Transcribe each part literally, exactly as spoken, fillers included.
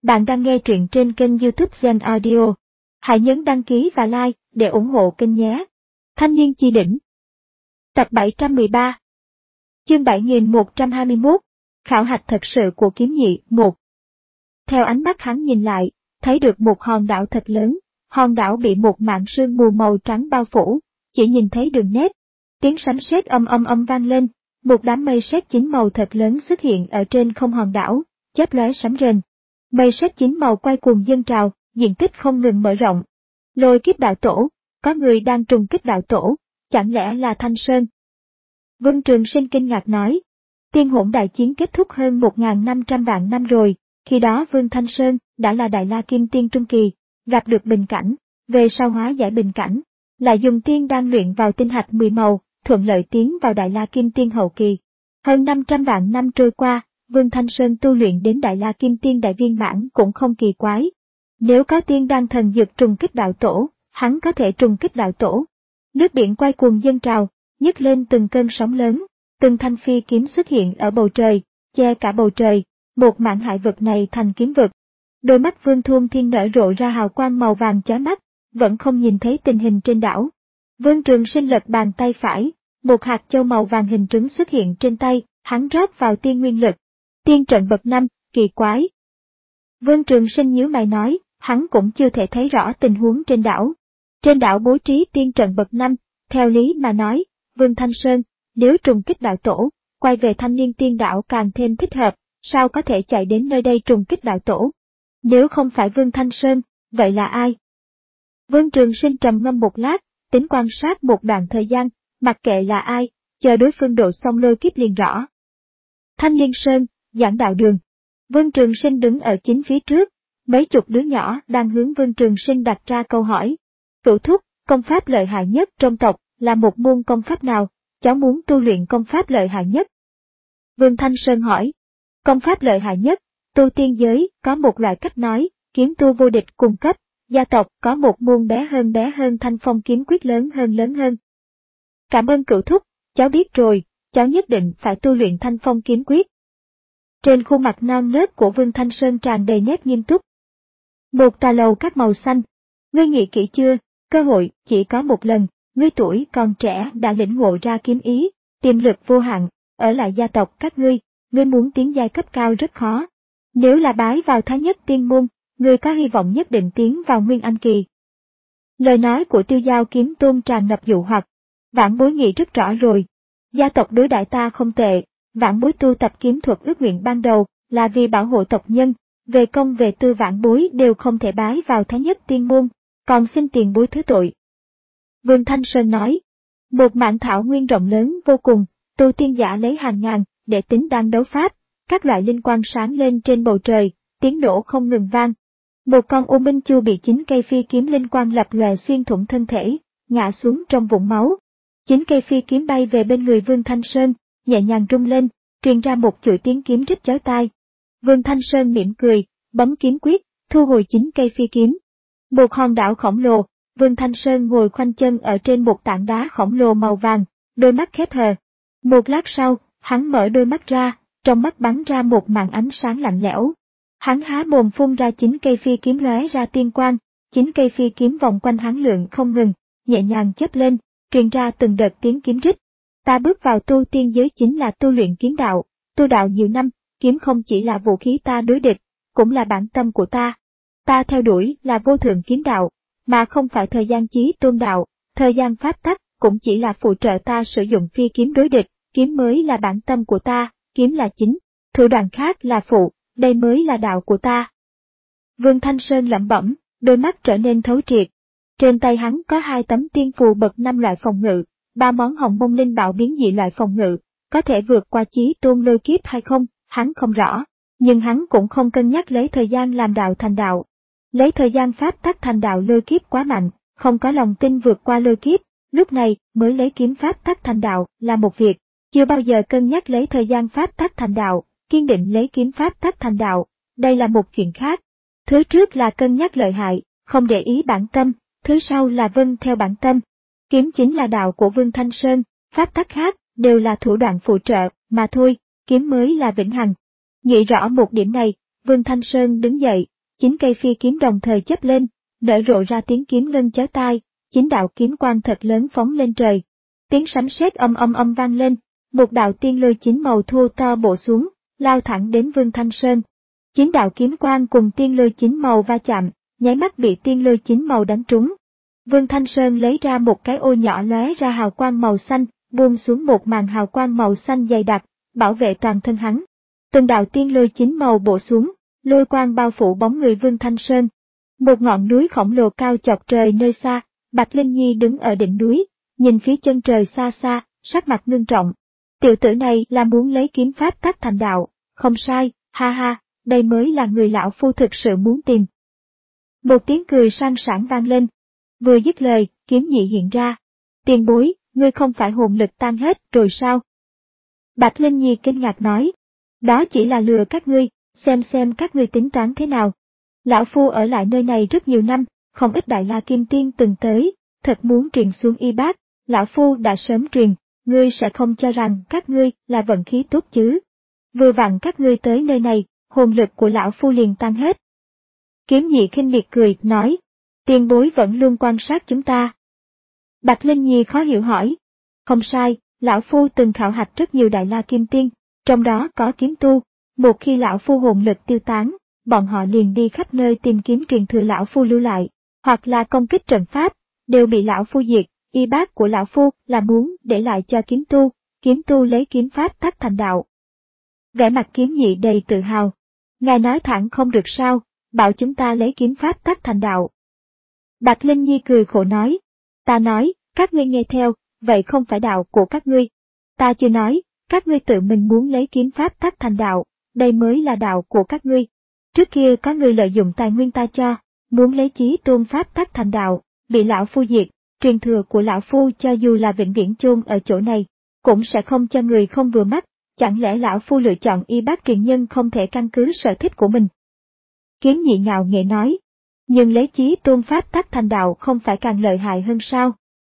Bạn đang nghe truyện trên kênh YouTube Zen Audio. Hãy nhấn đăng ký và like để ủng hộ kênh nhé. Thanh niên chi đỉnh. Tập bảy trăm mười ba. Chương bảy nghìn một trăm hai mươi mốt. Khảo hạch thật sự của kiếm nhị. một. Theo ánh mắt hắn nhìn lại, thấy được một hòn đảo thật lớn. Hòn đảo bị một mảng sương mù màu trắng bao phủ, chỉ nhìn thấy đường nét. Tiếng sấm sét âm âm âm vang lên, một đám mây sét chín màu thật lớn xuất hiện ở trên không hòn đảo, chớp lóe sấm rền. Mây sét chín màu quay cuồng dâng trào, diện tích không ngừng mở rộng. Lôi kiếp đạo tổ, có người đang trùng kích đạo tổ, chẳng lẽ là Thanh Sơn? Vương Trường Sinh kinh ngạc nói, tiên hỗn đại chiến kết thúc hơn một nghìn năm trăm vạn năm rồi, khi đó Vương Thanh Sơn đã là Đại La Kim Tiên Trung Kỳ, gặp được bình cảnh, về sau hóa giải bình cảnh, lại dùng tiên đan luyện vào tinh hạch mười màu, thuận lợi tiến vào Đại La Kim Tiên Hậu Kỳ. Hơn năm trăm vạn năm trôi qua, Vương Thanh Sơn tu luyện đến Đại La Kim Tiên Đại Viên Mãn cũng không kỳ quái. Nếu có tiên đan thần dược trùng kích đạo tổ, hắn có thể trùng kích đạo tổ. Nước biển quay cuồng dâng trào, nhấc lên từng cơn sóng lớn, từng thanh phi kiếm xuất hiện ở bầu trời, che cả bầu trời, một mảng hải vực này thành kiếm vực. Đôi mắt Vương Thuôn Thiên nở rộ ra hào quang màu vàng chói mắt, vẫn không nhìn thấy tình hình trên đảo. Vương Trường Sinh lật bàn tay phải, một hạt châu màu vàng hình trứng xuất hiện trên tay, hắn rót vào tiên nguyên lực. Tiên trận bậc năm, kỳ quái. Vương Trường Sinh nhíu mày nói, hắn cũng chưa thể thấy rõ tình huống trên đảo. Trên đảo bố trí tiên trận bậc năm, theo lý mà nói, Vương Thanh Sơn, nếu trùng kích đạo tổ, quay về Thanh Niên Tiên Đảo càng thêm thích hợp, sao có thể chạy đến nơi đây trùng kích đạo tổ? Nếu không phải Vương Thanh Sơn, vậy là ai? Vương Trường Sinh trầm ngâm một lát, tính quan sát một đoạn thời gian, mặc kệ là ai, chờ đối phương độ xong lôi kiếp liền rõ. Thanh Liên Sơn, giảng đạo đường. Vương Trường Sinh đứng ở chính phía trước, mấy chục đứa nhỏ đang hướng Vương Trường Sinh đặt ra câu hỏi. Cửu thúc, công pháp lợi hại nhất trong tộc là một môn công pháp nào, cháu muốn tu luyện công pháp lợi hại nhất? Vương Thanh Sơn hỏi. Công pháp lợi hại nhất, tu tiên giới có một loại cách nói, kiếm tu vô địch cùng cấp, gia tộc có một môn bé hơn bé hơn Thanh Phong kiếm quyết lớn hơn lớn hơn. Cảm ơn cửu thúc, cháu biết rồi, cháu nhất định phải tu luyện Thanh Phong kiếm quyết. Trên khuôn mặt non nớt của Vương Thanh Sơn tràn đầy nét nghiêm túc. Một tòa lầu các màu xanh. Ngươi nghĩ kỹ chưa, cơ hội chỉ có một lần, ngươi tuổi còn trẻ đã lĩnh ngộ ra kiếm ý, tiềm lực vô hạn, ở lại gia tộc các ngươi, ngươi muốn tiến giai cấp cao rất khó. Nếu là bái vào Thái Nhất Tiên Môn, ngươi có hy vọng nhất định tiến vào Nguyên Anh Kỳ. Lời nói của Tiêu Giao Kiếm Tôn tràn ngập dụ hoặc. Vãn bối nghĩ rất rõ rồi. Gia tộc đối đãi ta không tệ, vãn bối tu tập kiếm thuật ước nguyện ban đầu là vì bảo hộ tộc nhân, về công về tư vãn bối đều không thể bái vào Thái Nhất Tiên Môn, còn xin tiền bối thứ tội. Vương Thanh Sơn nói, một mảng thảo nguyên rộng lớn vô cùng, tu tiên giả lấy hàng ngàn để tính đang đấu pháp, các loại linh quang sáng lên trên bầu trời, tiếng nổ không ngừng vang. Một con U Minh Chu bị chín cây phi kiếm linh quang lập lòe xuyên thủng thân thể, ngã xuống trong vũng máu. Chín cây phi kiếm bay về bên người Vương Thanh Sơn, nhẹ nhàng rung lên, truyền ra một chuỗi tiếng kiếm rít chói tai. Vương Thanh Sơn mỉm cười, bấm kiếm quyết, thu hồi chín cây phi kiếm. Một hòn đảo khổng lồ, Vương Thanh Sơn ngồi khoanh chân ở trên một tảng đá khổng lồ màu vàng, đôi mắt khép hờ. Một lát sau, hắn mở đôi mắt ra, trong mắt bắn ra một màn ánh sáng lạnh lẽo. Hắn há mồm phun ra chín cây phi kiếm lóe ra tiên quang, chín cây phi kiếm vòng quanh hắn lượn không ngừng, nhẹ nhàng chớp lên, truyền ra từng đợt tiếng kiếm rít. Ta bước vào tu tiên giới chính là tu luyện kiếm đạo, tu đạo nhiều năm, kiếm không chỉ là vũ khí ta đối địch, cũng là bản tâm của ta. Ta theo đuổi là vô thượng kiếm đạo, mà không phải thời gian chí tôn đạo, thời gian pháp tắc cũng chỉ là phụ trợ ta sử dụng phi kiếm đối địch, kiếm mới là bản tâm của ta, kiếm là chính, thủ đoạn khác là phụ, đây mới là đạo của ta. Vương Thanh Sơn lẩm bẩm, đôi mắt trở nên thấu triệt. Trên tay hắn có hai tấm tiên phù bậc năm loại phòng ngự, ba món hồng mông linh bảo biến dị loại phòng ngự, có thể vượt qua chí tôn lôi kiếp hay không, hắn không rõ, nhưng hắn cũng không cân nhắc lấy thời gian làm đạo thành đạo. Lấy thời gian pháp tắc thành đạo lôi kiếp quá mạnh, không có lòng tin vượt qua lôi kiếp, lúc này mới lấy kiếm pháp tắc thành đạo là một việc, chưa bao giờ cân nhắc lấy thời gian pháp tắc thành đạo, kiên định lấy kiếm pháp tắc thành đạo, đây là một chuyện khác. Thứ trước là cân nhắc lợi hại, không để ý bản tâm, thứ sau là vâng theo bản tâm. Kiếm chính là đạo của Vương Thanh Sơn, pháp tắc khác đều là thủ đoạn phụ trợ mà thôi, kiếm mới là vĩnh hằng. Nghĩ rõ một điểm này, Vương Thanh Sơn đứng dậy, chín cây phi kiếm đồng thời chớp lên, nở rộ ra tiếng kiếm ngân chói tai, chín đạo kiếm quang thật lớn phóng lên trời. Tiếng sấm sét âm âm âm vang lên, một đạo tiên lôi chín màu thô to bổ xuống, lao thẳng đến Vương Thanh Sơn. Chín đạo kiếm quang cùng tiên lôi chín màu va chạm, nháy mắt bị tiên lôi chín màu đánh trúng. Vương Thanh Sơn lấy ra một cái ô nhỏ lóe ra hào quang màu xanh, buông xuống một màn hào quang màu xanh dày đặc, bảo vệ toàn thân hắn. Từng đạo tiên lôi chín màu bổ xuống, lôi quang bao phủ bóng người Vương Thanh Sơn. Một ngọn núi khổng lồ cao chọc trời nơi xa, Bạch Linh Nhi đứng ở đỉnh núi, nhìn phía chân trời xa xa, sắc mặt ngưng trọng. Tiểu tử này là muốn lấy kiếm pháp tắc thành đạo, không sai, ha ha, đây mới là người lão phu thực sự muốn tìm. Một tiếng cười sang sảng vang lên. Vừa dứt lời, kiếm nhị hiện ra. Tiền bối, ngươi không phải hồn lực tan hết rồi sao? Bạch Linh Nhi kinh ngạc nói. Đó chỉ là lừa các ngươi, xem xem các ngươi tính toán thế nào. Lão phu ở lại nơi này rất nhiều năm, không ít đại la kim tiên từng tới, thật muốn truyền xuống y bát, lão phu đã sớm truyền, ngươi sẽ không cho rằng các ngươi là vận khí tốt chứ. Vừa vặn các ngươi tới nơi này, hồn lực của lão phu liền tan hết. Kiếm nhị khinh miệt cười, nói, tiền bối vẫn luôn quan sát chúng ta. Bạch Linh Nhi khó hiểu hỏi, không sai, lão phu từng khảo hạch rất nhiều đại la kim tiên, trong đó có kiếm tu, một khi lão phu hồn lực tiêu tán, bọn họ liền đi khắp nơi tìm kiếm truyền thừa lão phu lưu lại, hoặc là công kích trận pháp, đều bị lão phu diệt, y bát của lão phu là muốn để lại cho kiếm tu, kiếm tu lấy kiếm pháp tắc thành đạo. Vẻ mặt kiếm nhị đầy tự hào, ngài nói thẳng không được sao, bảo chúng ta lấy kiếm pháp tắc thành đạo. Bạch Linh Nhi cười khổ nói, ta nói, các ngươi nghe theo, vậy không phải đạo của các ngươi. Ta chưa nói, các ngươi tự mình muốn lấy kiếm pháp tắc thành đạo, đây mới là đạo của các ngươi. Trước kia có người lợi dụng tài nguyên ta cho, muốn lấy chí tôn pháp tắc thành đạo, bị lão phu diệt, truyền thừa của lão phu cho dù là vĩnh viễn chôn ở chỗ này, cũng sẽ không cho người không vừa mắt, chẳng lẽ lão phu lựa chọn y bát truyền nhân không thể căn cứ sở thích của mình. Kiếm nhị ngạo nghệ nói, nhưng lấy chí tôn pháp tắc thành đạo không phải càng lợi hại hơn sao?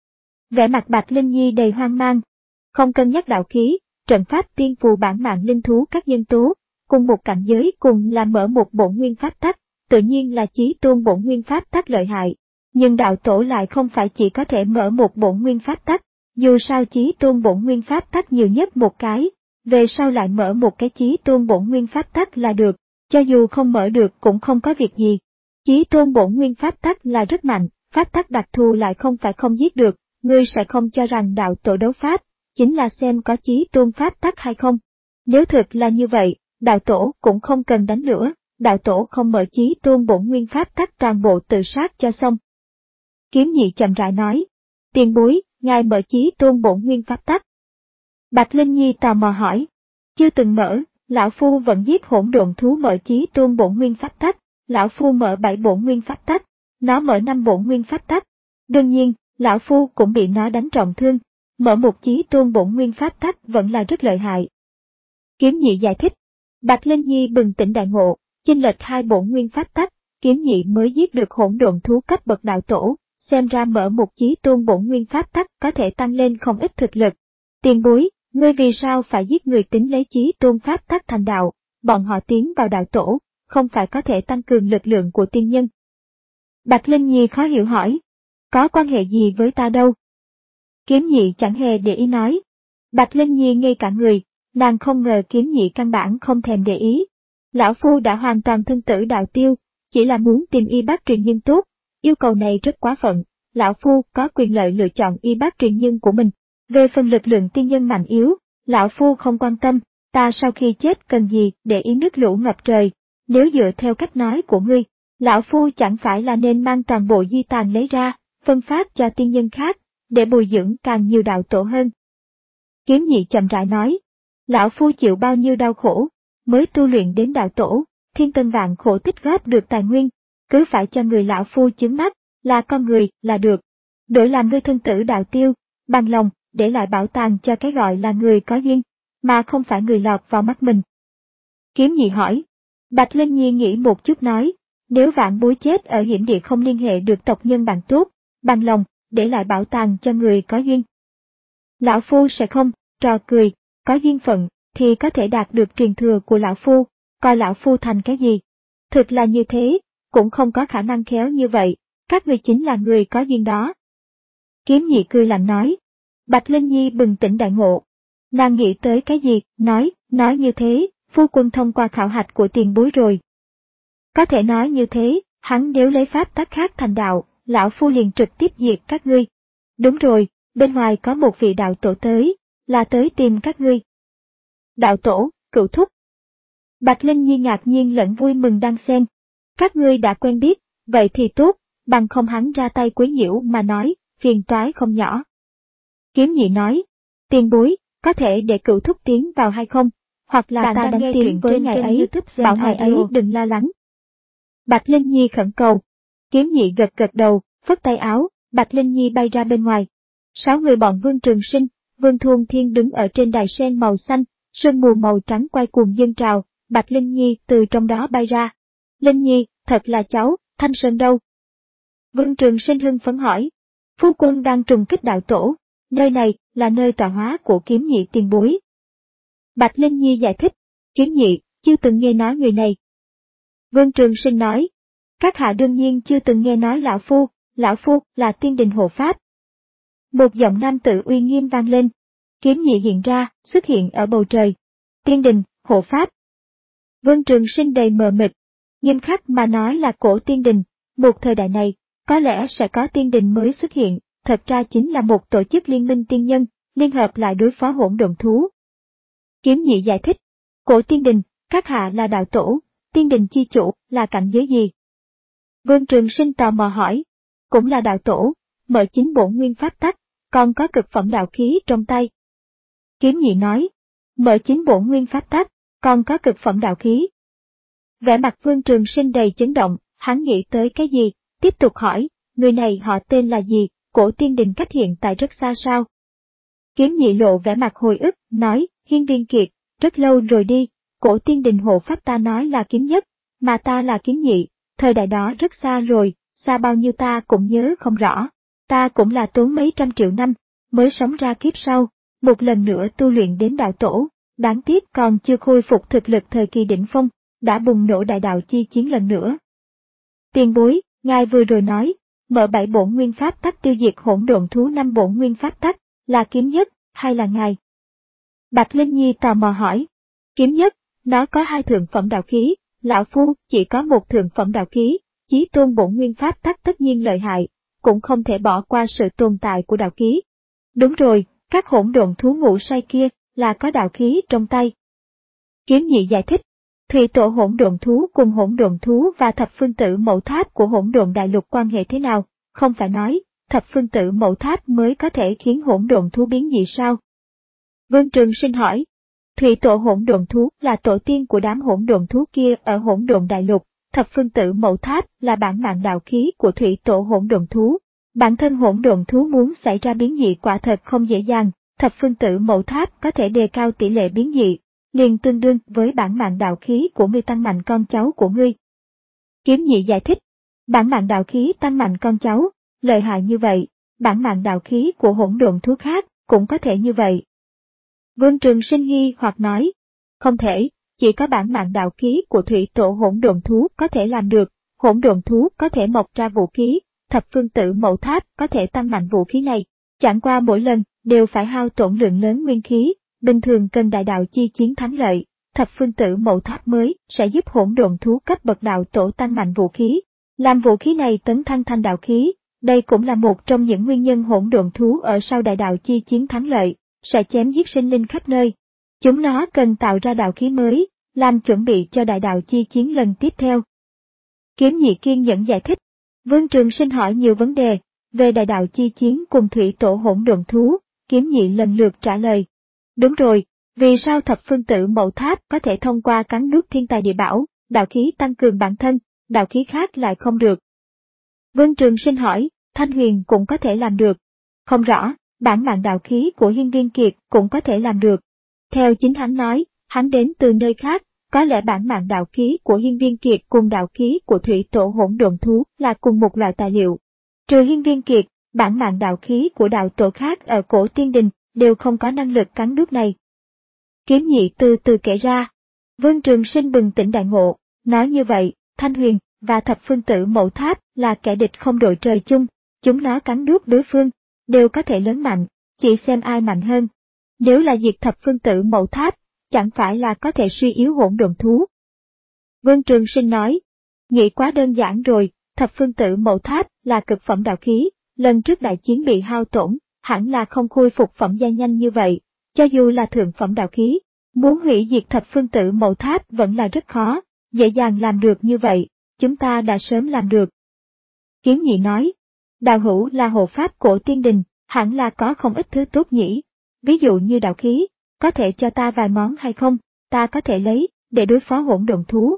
Vẻ mặt Bạch Linh Nhi đầy hoang mang, không cân nhắc đạo khí, trận pháp tiên phù bản mạng linh thú các nhân tố, cùng một cảnh giới cùng là mở một bổn nguyên pháp tắc, tự nhiên là chí tôn bổn nguyên pháp tắc lợi hại. Nhưng đạo tổ lại không phải chỉ có thể mở một bổn nguyên pháp tắc, dù sao chí tôn bổn nguyên pháp tắc nhiều nhất một cái, về sau lại mở một cái chí tôn bổn nguyên pháp tắc là được, cho dù không mở được cũng không có việc gì. Chí tôn bổn nguyên pháp tắc là rất mạnh, pháp tắc đặc thù lại không phải không giết được, ngươi sẽ không cho rằng đạo tổ đấu pháp, chính là xem có chí tôn pháp tắc hay không. Nếu thực là như vậy, đạo tổ cũng không cần đánh lửa, đạo tổ không mở chí tôn bổn nguyên pháp tắc toàn bộ tự sát cho xong. Kiếm nhị chậm rãi nói, tiền bối, ngài mở chí tôn bổn nguyên pháp tắc. Bạch Linh Nhi tò mò hỏi, chưa từng mở, lão phu vẫn giết hỗn độn thú mở chí tôn bổn nguyên pháp tắc, lão phu mở bảy bổn nguyên pháp tắc, nó mở năm bổn nguyên pháp tắc. Đương nhiên, lão phu cũng bị nó đánh trọng thương, mở một chí tôn bổn nguyên pháp tắc vẫn là rất lợi hại. Kiếm nhị giải thích, Bạch Linh Nhi bừng tỉnh đại ngộ, chênh lệch hai bổn nguyên pháp tắc, kiếm nhị mới giết được hỗn độn thú cấp bậc đạo tổ, xem ra mở một chí tôn bổn nguyên pháp tắc có thể tăng lên không ít thực lực. Tiền bối, ngươi vì sao phải giết người tính lấy chí tôn pháp tắc thành đạo, bọn họ tiến vào đạo tổ, không phải có thể tăng cường lực lượng của tiên nhân. Bạch Linh Nhi khó hiểu hỏi, có quan hệ gì với ta đâu? Kiếm nhị chẳng hề để ý nói. Bạch Linh Nhi ngây cả người, nàng không ngờ kiếm nhị căn bản không thèm để ý. Lão phu đã hoàn toàn thân tử đạo tiêu, chỉ là muốn tìm y bát truyền nhân tốt, yêu cầu này rất quá phận, lão phu có quyền lợi lựa chọn y bát truyền nhân của mình. Về phần lực lượng tiên nhân mạnh yếu, lão phu không quan tâm, ta sau khi chết cần gì để ý nước lũ ngập trời, nếu dựa theo cách nói của ngươi, lão phu chẳng phải là nên mang toàn bộ di tàn lấy ra, phân phát cho tiên nhân khác, để bồi dưỡng càng nhiều đạo tổ hơn. Kiếm nhị chậm rãi nói, lão phu chịu bao nhiêu đau khổ, mới tu luyện đến đạo tổ, thiên tân vạn khổ tích góp được tài nguyên, cứ phải cho người lão phu chứng mắt, là con người, là được. Đổi làm ngươi thân tử đạo tiêu, bằng lòng, để lại bảo tàng cho cái gọi là người có duyên, mà không phải người lọt vào mắt mình. Kiếm nhị hỏi, Bạch Linh Nhi nghĩ một chút nói, nếu vạn bối chết ở hiểm địa không liên hệ được tộc nhân bạn tốt, bằng lòng, để lại bảo tàng cho người có duyên. Lão phu sẽ không, trò cười, có duyên phận, thì có thể đạt được truyền thừa của lão phu, coi lão phu thành cái gì. Thực là như thế, cũng không có khả năng khéo như vậy, các ngươi chính là người có duyên đó. Kiếm nhị cười lạnh nói. Bạch Linh Nhi bừng tỉnh đại ngộ. Nàng nghĩ tới cái gì, nói, nói như thế, phu quân thông qua khảo hạch của tiền bối rồi. Có thể nói như thế, hắn nếu lấy pháp tắc khác thành đạo, lão phu liền trực tiếp diệt các ngươi. Đúng rồi, bên ngoài có một vị đạo tổ tới, là tới tìm các ngươi. Đạo tổ, cửu thúc. Bạch Linh Nhi ngạc nhiên lẫn vui mừng đan xen. Các ngươi đã quen biết, vậy thì tốt, bằng không hắn ra tay quấy nhiễu mà nói, phiền toái không nhỏ. Kiếm nhị nói, tiền bối, có thể để cửu thúc tiến vào hay không, hoặc là Bạn ta đang đánh nghe tiếng truyện với trên ngày kênh ấy, YouTube Gen bảo ngày ấy Audio. đừng lo lắng. Bạch Linh Nhi khẩn cầu. Kiếm nhị gật gật đầu, phất tay áo, Bạch Linh Nhi bay ra bên ngoài. Sáu người bọn Vương Trường Sinh, Vương Thuôn Thiên đứng ở trên đài sen màu xanh, sương mù màu trắng quay cuồng dâng trào, Bạch Linh Nhi từ trong đó bay ra. Linh Nhi, thật là cháu, Thanh Sơn đâu? Vương Trường Sinh hưng phấn hỏi. Phu quân đang trùng kích đạo tổ, nơi này là nơi tọa hóa của kiếm nhị tiền bối. Bạch Linh Nhi giải thích, kiếm nhị, chưa từng nghe nói người này. Vương Trường Sinh nói, các hạ đương nhiên chưa từng nghe nói lão phu, lão phu là tiên đình hộ pháp. Một giọng nam tử uy nghiêm vang lên, kiếm nhị hiện ra, xuất hiện ở bầu trời. Tiên đình, hộ pháp. Vương Trường Sinh đầy mờ mịt, nghiêm khắc mà nói là cổ tiên đình, một thời đại này, có lẽ sẽ có tiên đình mới xuất hiện, thật ra chính là một tổ chức liên minh tiên nhân, liên hợp lại đối phó hỗn độn thú. Kiếm nhị giải thích, cổ tiên đình, các hạ là đạo tổ, tiên đình chi chủ, là cảnh giới gì? Vương Trường Sinh tò mò hỏi, cũng là đạo tổ, mở chính bổn nguyên pháp tắc, còn có cực phẩm đạo khí trong tay. Kiếm nhị nói, mở chính bổn nguyên pháp tắc, còn có cực phẩm đạo khí. Vẻ mặt Vương Trường Sinh đầy chấn động, hắn nghĩ tới cái gì, tiếp tục hỏi, người này họ tên là gì, cổ tiên đình cách hiện tại rất xa sao? Kiếm nhị lộ vẻ mặt hồi ức, nói, Hiên Viên Kiệt, rất lâu rồi đi, cổ tiên đình hộ pháp ta nói là kiếm nhất, mà ta là kiếm nhị, thời đại đó rất xa rồi, xa bao nhiêu ta cũng nhớ không rõ, ta cũng là tốn mấy trăm triệu năm, mới sống ra kiếp sau, một lần nữa tu luyện đến đạo tổ, đáng tiếc còn chưa khôi phục thực lực thời kỳ đỉnh phong, đã bùng nổ đại đạo chi chiến lần nữa. Tiền bối, ngài vừa rồi nói, mở bảy bổn nguyên pháp tắc tiêu diệt hỗn độn thú năm bổn nguyên pháp tắc, là kiếm nhất, hay là ngài? Bạch Linh Nhi tò mò hỏi, kiếm nhất, nó có hai thượng phẩm đạo khí, lão phu chỉ có một thượng phẩm đạo khí, chí tôn bổn nguyên pháp tắc tất nhiên lợi hại, cũng không thể bỏ qua sự tồn tại của đạo khí. Đúng rồi, các hỗn độn thú ngủ say kia, là có đạo khí trong tay. Kiếm nhị giải thích, thủy tổ hỗn độn thú cùng hỗn độn thú và thập phương tử mẫu tháp của hỗn độn đại lục quan hệ thế nào, không phải nói, thập phương tử mẫu tháp mới có thể khiến hỗn độn thú biến dị sao? Vương Trường Sinh hỏi, thủy tổ hỗn độn thú là tổ tiên của đám hỗn độn thú kia ở hỗn độn đại lục, thập phương tử mẫu tháp là bản mạng đạo khí của thủy tổ hỗn độn thú. Bản thân hỗn độn thú muốn xảy ra biến dị quả thật không dễ dàng, thập phương tử mẫu tháp có thể đề cao tỷ lệ biến dị, liền tương đương với bản mạng đạo khí của ngươi tăng mạnh con cháu của ngươi. Kiếm nhị giải thích, bản mạng đạo khí tăng mạnh con cháu, lợi hại như vậy, bản mạng đạo khí của hỗn độn thú khác cũng có thể như vậy. Vương Trường Sinh nghi hoặc nói, không thể, chỉ có bản mạng đạo khí của thủy tổ hỗn độn thú có thể làm được, hỗn độn thú có thể mọc ra vũ khí, thập phương tử mẫu tháp có thể tăng mạnh vũ khí này, chẳng qua mỗi lần đều phải hao tổn lượng lớn nguyên khí, bình thường cần đại đạo chi chiến thắng lợi, thập phương tử mẫu tháp mới sẽ giúp hỗn độn thú cấp bậc đạo tổ tăng mạnh vũ khí, làm vũ khí này tấn thăng thành đạo khí, đây cũng là một trong những nguyên nhân hỗn độn thú ở sau đại đạo chi chiến thắng lợi, sẽ chém giết sinh linh khắp nơi. Chúng nó cần tạo ra đạo khí mới, làm chuẩn bị cho đại đạo chi chiến lần tiếp theo. Kiếm nhị kiên nhẫn giải thích. Vương Trường Sinh hỏi nhiều vấn đề, về đại đạo chi chiến cùng thủy tổ hỗn độn thú, kiếm nhị lần lượt trả lời. Đúng rồi, vì sao thập phương tử mẫu tháp có thể thông qua cắn nuốt thiên tài địa bảo, đạo khí tăng cường bản thân, đạo khí khác lại không được? Vương Trường Sinh hỏi, Thanh Huyền cũng có thể làm được. Không rõ, bản mạng đạo khí của Hiên Viên Kiệt cũng có thể làm được. Theo chính hắn nói, hắn đến từ nơi khác. Có lẽ bản mạng đạo khí của Hiên Viên Kiệt cùng đạo khí của thủy tổ hỗn độn thú là cùng một loại tài liệu. Trừ Hiên Viên Kiệt, bản mạng đạo khí của đạo tổ khác ở cổ tiên đình đều không có năng lực cắn nuốt này. Kiếm nhị từ từ kể ra. Vương Trường Sinh bừng tỉnh đại ngộ, nói như vậy, Thanh Huyền và Thập Phương Tử Mẫu Tháp là kẻ địch không đội trời chung, chúng nó cắn nuốt đối phương, đều có thể lớn mạnh, chỉ xem ai mạnh hơn. Nếu là diệt Thập Phương Tử Mẫu Tháp, chẳng phải là có thể suy yếu hỗn độn thú. Vương Trường Sinh nói, nghĩ quá đơn giản rồi, Thập Phương Tử Mẫu Tháp là cực phẩm đạo khí, lần trước đại chiến bị hao tổn, hẳn là không khôi phục phẩm giai nhanh như vậy, cho dù là thượng phẩm đạo khí, muốn hủy diệt Thập Phương Tử Mẫu Tháp vẫn là rất khó, dễ dàng làm được như vậy, chúng ta đã sớm làm được. Kiếm Nhị nói, đạo hữu là hộ pháp cổ tiên đình, hẳn là có không ít thứ tốt nhỉ, ví dụ như đạo khí, có thể cho ta vài món hay không, ta có thể lấy, để đối phó hỗn độn thú.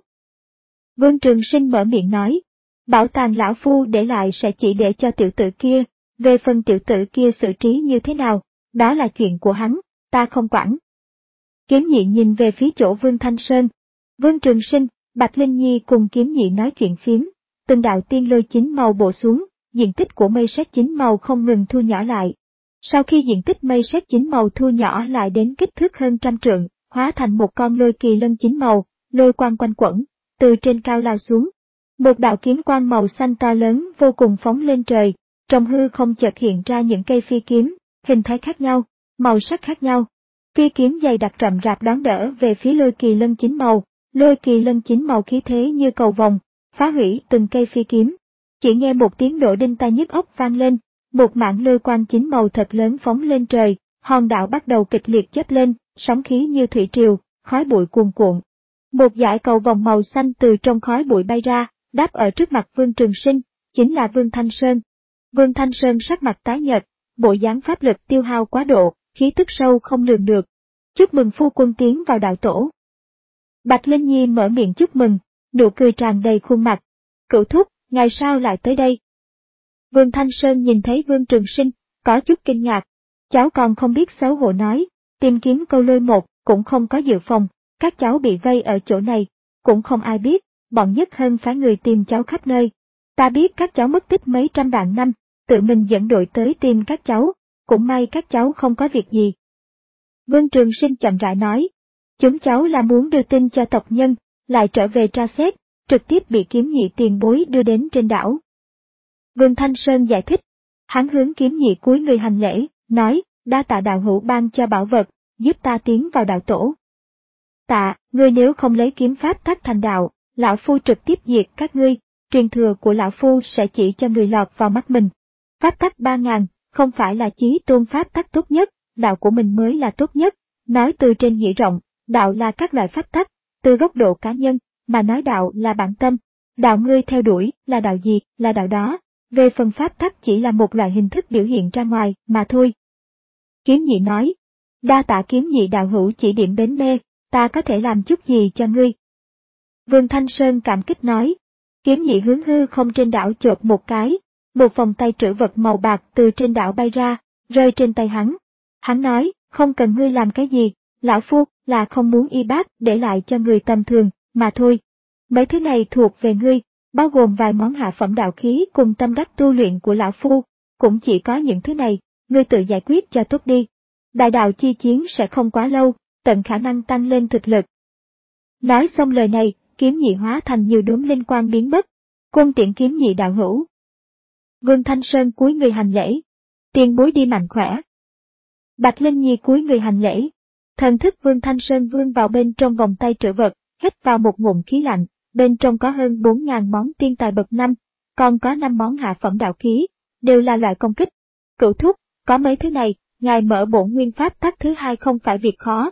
Vương Trường Sinh mở miệng nói, bảo tàng lão phu để lại sẽ chỉ để cho tiểu tử kia, về phần tiểu tử kia xử trí như thế nào, đó là chuyện của hắn, ta không quản. Kiếm Nhị nhìn về phía chỗ Vương Thanh Sơn. Vương Trường Sinh, Bạch Linh Nhi cùng Kiếm Nhị nói chuyện phiếm, từng đạo tiên lôi chín màu bổ xuống, diện tích của mây sét chín màu không ngừng thu nhỏ lại. Sau khi diện tích mây sét chín màu thu nhỏ lại đến kích thước hơn trăm trượng, hóa thành một con lôi kỳ lân chín màu, lôi quang quanh quẩn, từ trên cao lao xuống. Một đạo kiếm quang màu xanh to lớn vô cùng phóng lên trời, trong hư không chợt hiện ra những cây phi kiếm, hình thái khác nhau, màu sắc khác nhau. Phi kiếm dày đặc rậm rạp đón đỡ về phía lôi kỳ lân chín màu, lôi kỳ lân chín màu khí thế như cầu vồng, phá hủy từng cây phi kiếm. Chỉ nghe một tiếng nổ đinh tai nhức óc vang lên, một mảng lôi quang chín màu thật lớn phóng lên trời, hòn đảo bắt đầu kịch liệt chớp lên, sóng khí như thủy triều, khói bụi cuồn cuộn. Một dải cầu vồng màu xanh từ trong khói bụi bay ra, đáp ở trước mặt Vương Trường Sinh, chính là Vương Thanh Sơn. Vương Thanh Sơn sắc mặt tái nhợt, bộ dáng pháp lực tiêu hao quá độ, khí tức sâu không lường được. Chúc mừng phu quân tiến vào đạo tổ. Bạch Linh Nhi mở miệng chúc mừng, nụ cười tràn đầy khuôn mặt. Cửu thúc, ngày sao lại tới đây? Vương Thanh Sơn nhìn thấy Vương Trường Sinh, có chút kinh ngạc. Cháu còn không biết xấu hổ nói, tìm kiếm câu lôi một, cũng không có dự phòng, các cháu bị vây ở chỗ này, cũng không ai biết, bọn Nhất Hân phái người tìm cháu khắp nơi. Ta biết các cháu mất tích mấy trăm vạn năm, tự mình dẫn đội tới tìm các cháu, cũng may các cháu không có việc gì. Vương Trường Sinh chậm rãi nói, chúng cháu là muốn đưa tin cho tộc nhân, lại trở về tra xét, trực tiếp bị Kiếm Nhị tiền bối đưa đến trên đảo. Vương Thanh Sơn giải thích, hắn hướng Kiếm Nhị cúi người hành lễ, nói, đa tạ đạo hữu ban cho bảo vật, giúp ta tiến vào đạo tổ. Tạ, ngươi nếu không lấy kiếm pháp thắt thành đạo, lão phu trực tiếp diệt các ngươi, truyền thừa của lão phu sẽ chỉ cho người lọt vào mắt mình. Pháp tắc ba ngàn, không phải là chí tôn pháp tắc tốt nhất, đạo của mình mới là tốt nhất, nói từ trên nghĩa rộng, đạo là các loại pháp tắc, từ góc độ cá nhân, mà nói đạo là bản tâm, đạo ngươi theo đuổi, là đạo gì, là đạo đó, về phần pháp tắc chỉ là một loại hình thức biểu hiện ra ngoài, mà thôi. Kiếm Nhị nói, đa tạ Kiếm Nhị đạo hữu chỉ điểm bến mê, ta có thể làm chút gì cho ngươi? Vương Thanh Sơn cảm kích nói, Kiếm Nhị hướng hư không trên đảo chộp một cái, một vòng tay trữ vật màu bạc từ trên đảo bay ra, rơi trên tay hắn. Hắn nói, không cần ngươi làm cái gì, lão phu là không muốn y bác để lại cho người tầm thường, mà thôi. Mấy thứ này thuộc về ngươi, bao gồm vài món hạ phẩm đạo khí cùng tâm đắc tu luyện của lão phu, cũng chỉ có những thứ này, ngươi tự giải quyết cho tốt đi. Đại đạo chi chiến sẽ không quá lâu, tận khả năng tăng lên thực lực. Nói xong lời này, Kiếm Nhị hóa thành nhiều đốm linh quang biến mất. Cung tiễn Kiếm Nhị đạo hữu. Vương Thanh Sơn cúi người hành lễ. Tiền bối đi mạnh khỏe. Bạch Linh Nhi cúi người hành lễ. Thần thức Vương Thanh Sơn vươn vào bên trong vòng tay trữ vật, hít vào một ngụm khí lạnh, bên trong có hơn bốn ngàn món tiên tài bậc năm, còn có năm món hạ phẩm đạo khí, đều là loại công kích. Cửu thúc, có mấy thứ này, ngài mở bổn nguyên pháp tắc thứ hai không phải việc khó.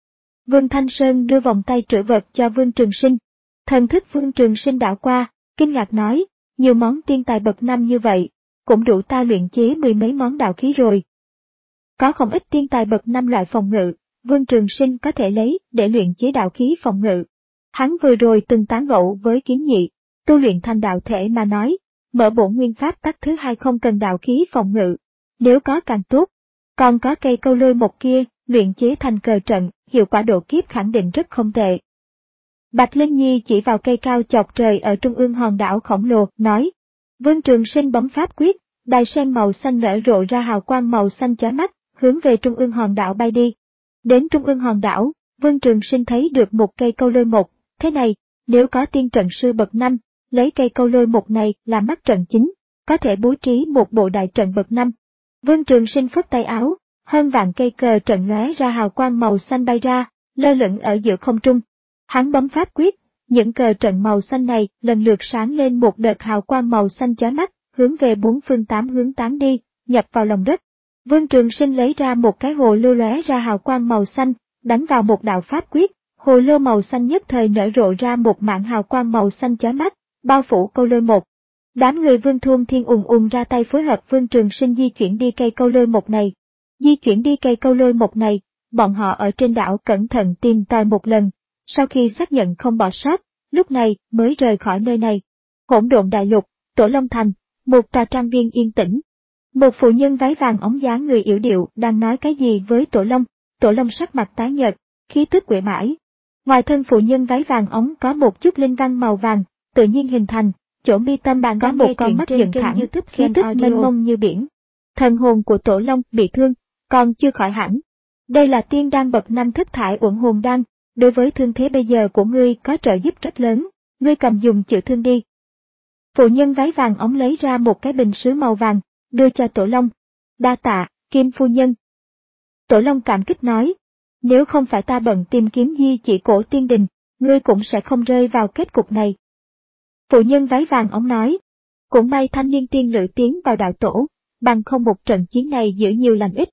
Vương Thanh Sơn đưa vòng tay trữ vật cho Vương Trường Sinh. Thần thức Vương Trường Sinh đảo qua, kinh ngạc nói, nhiều món tiên tài bậc năm như vậy, cũng đủ ta luyện chế mười mấy món đạo khí rồi. Có không ít tiên tài bậc năm loại phòng ngự, Vương Trường Sinh có thể lấy để luyện chế đạo khí phòng ngự. Hắn vừa rồi từng tán gẫu với Kiếm Nhị, tu luyện thành đạo thể mà nói, mở bổn nguyên pháp tắc thứ hai không cần đạo khí phòng ngự, nếu có càng tốt. Còn có cây câu lôi một kia, luyện chế thành cờ trận, hiệu quả độ kiếp khẳng định rất không tệ. Bạch Linh Nhi chỉ vào cây cao chọc trời ở trung ương hòn đảo khổng lồ, nói. Vương Trường Sinh bấm pháp quyết, đài sen màu xanh nở rộ ra hào quang màu xanh chói mắt, hướng về trung ương hòn đảo bay đi. Đến trung ương hòn đảo, Vương Trường Sinh thấy được một cây câu lôi một, thế này, nếu có tiên trận sư bậc năm, lấy cây câu lôi một này làm mắt trận chính, có thể bố trí một bộ đại trận bậc năm. Vương Trường Sinh phất tay áo, hơn vạn cây cờ trận lóe ra hào quang màu xanh bay ra, lơ lửng ở giữa không trung. Hắn bấm pháp quyết, những cờ trận màu xanh này lần lượt sáng lên một đợt hào quang màu xanh chói mắt, hướng về bốn phương tám hướng tán đi, nhập vào lòng đất. Vương Trường Sinh lấy ra một cái hồ lô lóe ra hào quang màu xanh, đánh vào một đạo pháp quyết, hồ lô màu xanh nhất thời nở rộ ra một mảng hào quang màu xanh chói mắt, bao phủ câu lôi một. Đám người Vương Thuôn Thiên ùn ùn ra tay phối hợp Vương Trường Sinh di chuyển đi cây câu lôi một này. Di chuyển đi cây câu lôi một này, bọn họ ở trên đảo cẩn thận tìm tòi một lần, sau khi xác nhận không bỏ sót, lúc này mới rời khỏi nơi này. Hỗn Độn Đại Lục, Tổ Long Thành, một tòa trang viên yên tĩnh. Một phụ nhân váy vàng óng dáng người yểu điệu đang nói cái gì với Tổ Long, Tổ Long sắc mặt tái nhợt, khí tức uể mãi. Ngoài thân phụ nhân váy vàng óng có một chút linh văn màu vàng, tự nhiên hình thành, chỗ mi tâm bạn có một con mắt dựng thẳng, khí tức mênh mông như biển. Thần hồn của Tổ Long bị thương, còn chưa khỏi hẳn. Đây là tiên đan bậc năm thất thải uẩn hồn đan, đối với thương thế bây giờ của ngươi có trợ giúp rất lớn, ngươi cầm dùng chữa thương đi. Phụ nhân váy vàng óng lấy ra một cái bình sứ màu vàng, đưa cho Tổ Long. Đa tạ, Kim phu nhân. Tổ Long cảm kích nói, nếu không phải ta bận tìm kiếm di chỉ cổ tiên đình, ngươi cũng sẽ không rơi vào kết cục này. Phụ nhân váy vàng óng nói, cũng may thanh niên tiên lữ tiến vào đạo tổ, bằng không một trận chiến này giữ nhiều lành ít.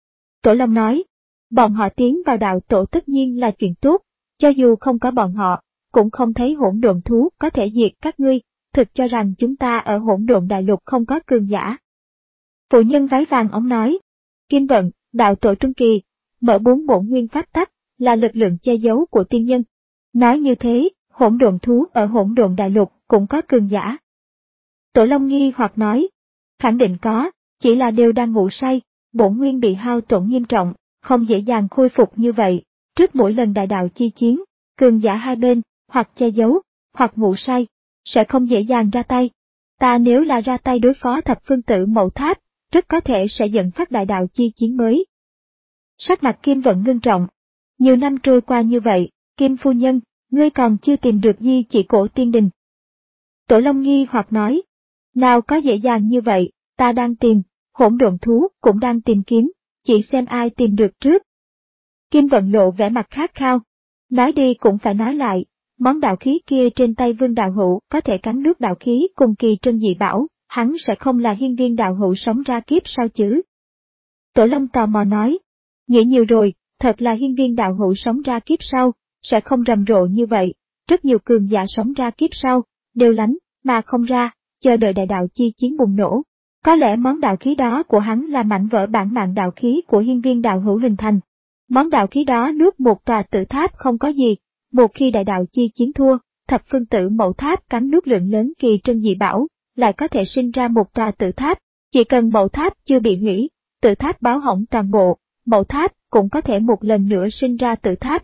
Tổ Long nói, bọn họ tiến vào đạo tổ tất nhiên là chuyện tốt, cho dù không có bọn họ, cũng không thấy hỗn độn thú có thể diệt các ngươi, thực cho rằng chúng ta ở hỗn độn đại lục không có cường giả. Phụ nhân váy vàng óng nói, Kim Vận, đạo tổ trung kỳ, mở bốn bổn nguyên pháp tắc, là lực lượng che giấu của tiên nhân. Nói như thế, hỗn độn thú ở hỗn độn đại lục cũng có cường giả. Tổ Long nghi hoặc nói, khẳng định có, chỉ là đều đang ngủ say, bổn nguyên bị hao tổn nghiêm trọng, không dễ dàng khôi phục như vậy. Trước mỗi lần đại đạo chi chiến, cường giả hai bên, hoặc che giấu, hoặc ngủ say, sẽ không dễ dàng ra tay. Ta nếu là ra tay đối phó thập phương tử Mậu Tháp, rất có thể sẽ dẫn phát đại đạo chi chiến mới. Sắc mặt Kim Vận ngưng trọng. Nhiều năm trôi qua như vậy, Kim phu nhân, ngươi còn chưa tìm được di chỉ cổ tiên đình. Tổ Long nghi hoặc nói, nào có dễ dàng như vậy, ta đang tìm, hỗn độn thú cũng đang tìm kiếm, chỉ xem ai tìm được trước. Kim Vận lộ vẻ mặt khát khao. Nói đi cũng phải nói lại, món đạo khí kia trên tay Vương đạo hữu có thể cắn nuốt đạo khí cùng kỳ trân dị bảo, hắn sẽ không là hiên viên đạo hữu sống ra kiếp sao chứ? Tổ Long tò mò nói, nghĩ nhiều rồi, thật là hiên viên đạo hữu sống ra kiếp sau, sẽ không rầm rộ như vậy, rất nhiều cường giả sống ra kiếp sau, đều lánh, mà không ra, chờ đợi đại đạo chi chiến bùng nổ. Có lẽ món đạo khí đó của hắn là mảnh vỡ bản mạng đạo khí của hiên viên đạo hữu hình thành. Món đạo khí đó nuốt một tòa tử tháp không có gì, một khi đại đạo chi chiến thua, thập phương tử Mậu Tháp cắn nuốt lượng lớn kỳ trân dị bảo, lại có thể sinh ra một tòa tử tháp, chỉ cần Mậu Tháp chưa bị hủy, tử tháp báo hỏng toàn bộ, Mậu Tháp cũng có thể một lần nữa sinh ra tử tháp.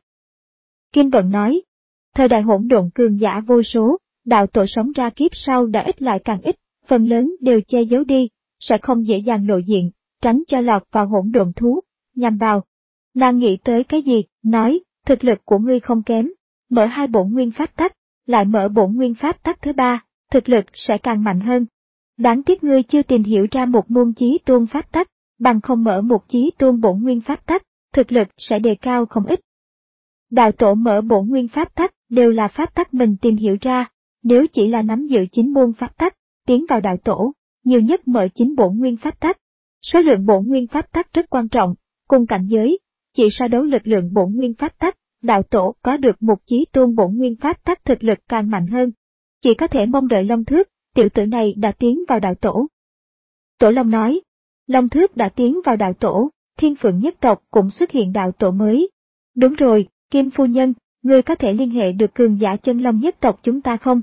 Kim Vận nói, thời đại hỗn độn cường giả vô số, đạo tổ sống ra kiếp sau đã ít lại càng ít, phần lớn đều che giấu đi, sẽ không dễ dàng lộ diện, tránh cho lọt vào hỗn độn thú, nhằm vào. Nàng nghĩ tới cái gì, nói, thực lực của ngươi không kém, mở hai bổn nguyên pháp tắc, lại mở bổn nguyên pháp tắc thứ ba, thực lực sẽ càng mạnh hơn. Đáng tiếc ngươi chưa tìm hiểu ra một môn chí tôn pháp tắc, bằng không mở một chí tôn bổn nguyên pháp tắc, thực lực sẽ đề cao không ít. Đạo tổ mở bổn nguyên pháp tắc đều là pháp tắc mình tìm hiểu ra, nếu chỉ là nắm giữ chính môn pháp tắc, tiến vào đạo tổ, nhiều nhất mở chính bổn nguyên pháp tắc. Số lượng bổn nguyên pháp tắc rất quan trọng, cùng cảnh giới, chỉ so đấu lực lượng bổn nguyên pháp tắc, đạo tổ có được một chí tôn bổn nguyên pháp tắc thực lực càng mạnh hơn. Chỉ có thể mong đợi Long Thước, tiểu tử này đã tiến vào đạo tổ. Tổ Long nói, Long Thước đã tiến vào đạo tổ, Thiên Phượng nhất tộc cũng xuất hiện đạo tổ mới. Đúng rồi, Kim phu nhân, ngươi có thể liên hệ được cường giả chân long nhất tộc chúng ta không?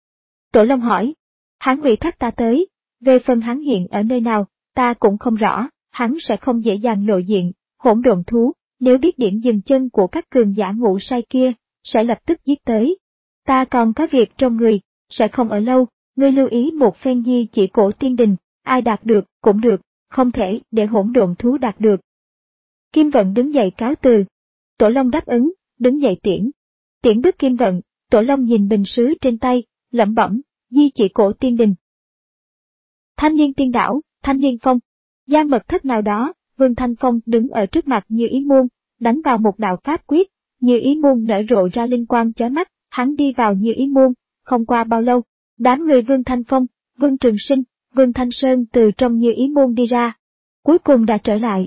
Tổ Long hỏi, hắn ủy thác ta tới, về phần hắn hiện ở nơi nào, ta cũng không rõ, hắn sẽ không dễ dàng lộ diện, hỗn độn thú, nếu biết điểm dừng chân của các cường giả ngủ say kia, sẽ lập tức giết tới. Ta còn có việc trong người, sẽ không ở lâu, ngươi lưu ý một phen di chỉ cổ tiên đình, ai đạt được, cũng được, không thể để hỗn độn thú đạt được. Kim Vận đứng dậy cáo từ. Tổ Long đáp ứng, đứng dậy tiễn. Tiễn bước kim vận, Tổ Long nhìn bình sứ trên tay, lẩm bẩm, di chỉ cổ tiên đình. Thanh Liên Tiên Đảo, Thanh Liên Phong. Gian mật thất nào đó, Vương Thanh Phong đứng ở trước mặt Như Ý Môn, đánh vào một đạo pháp quyết, Như Ý Môn nở rộ ra linh quang chói mắt, hắn đi vào Như Ý Môn, không qua bao lâu, đám người Vương Thanh Phong, Vương Trường Sinh, Vương Thanh Sơn từ trong Như Ý Môn đi ra, cuối cùng đã trở lại.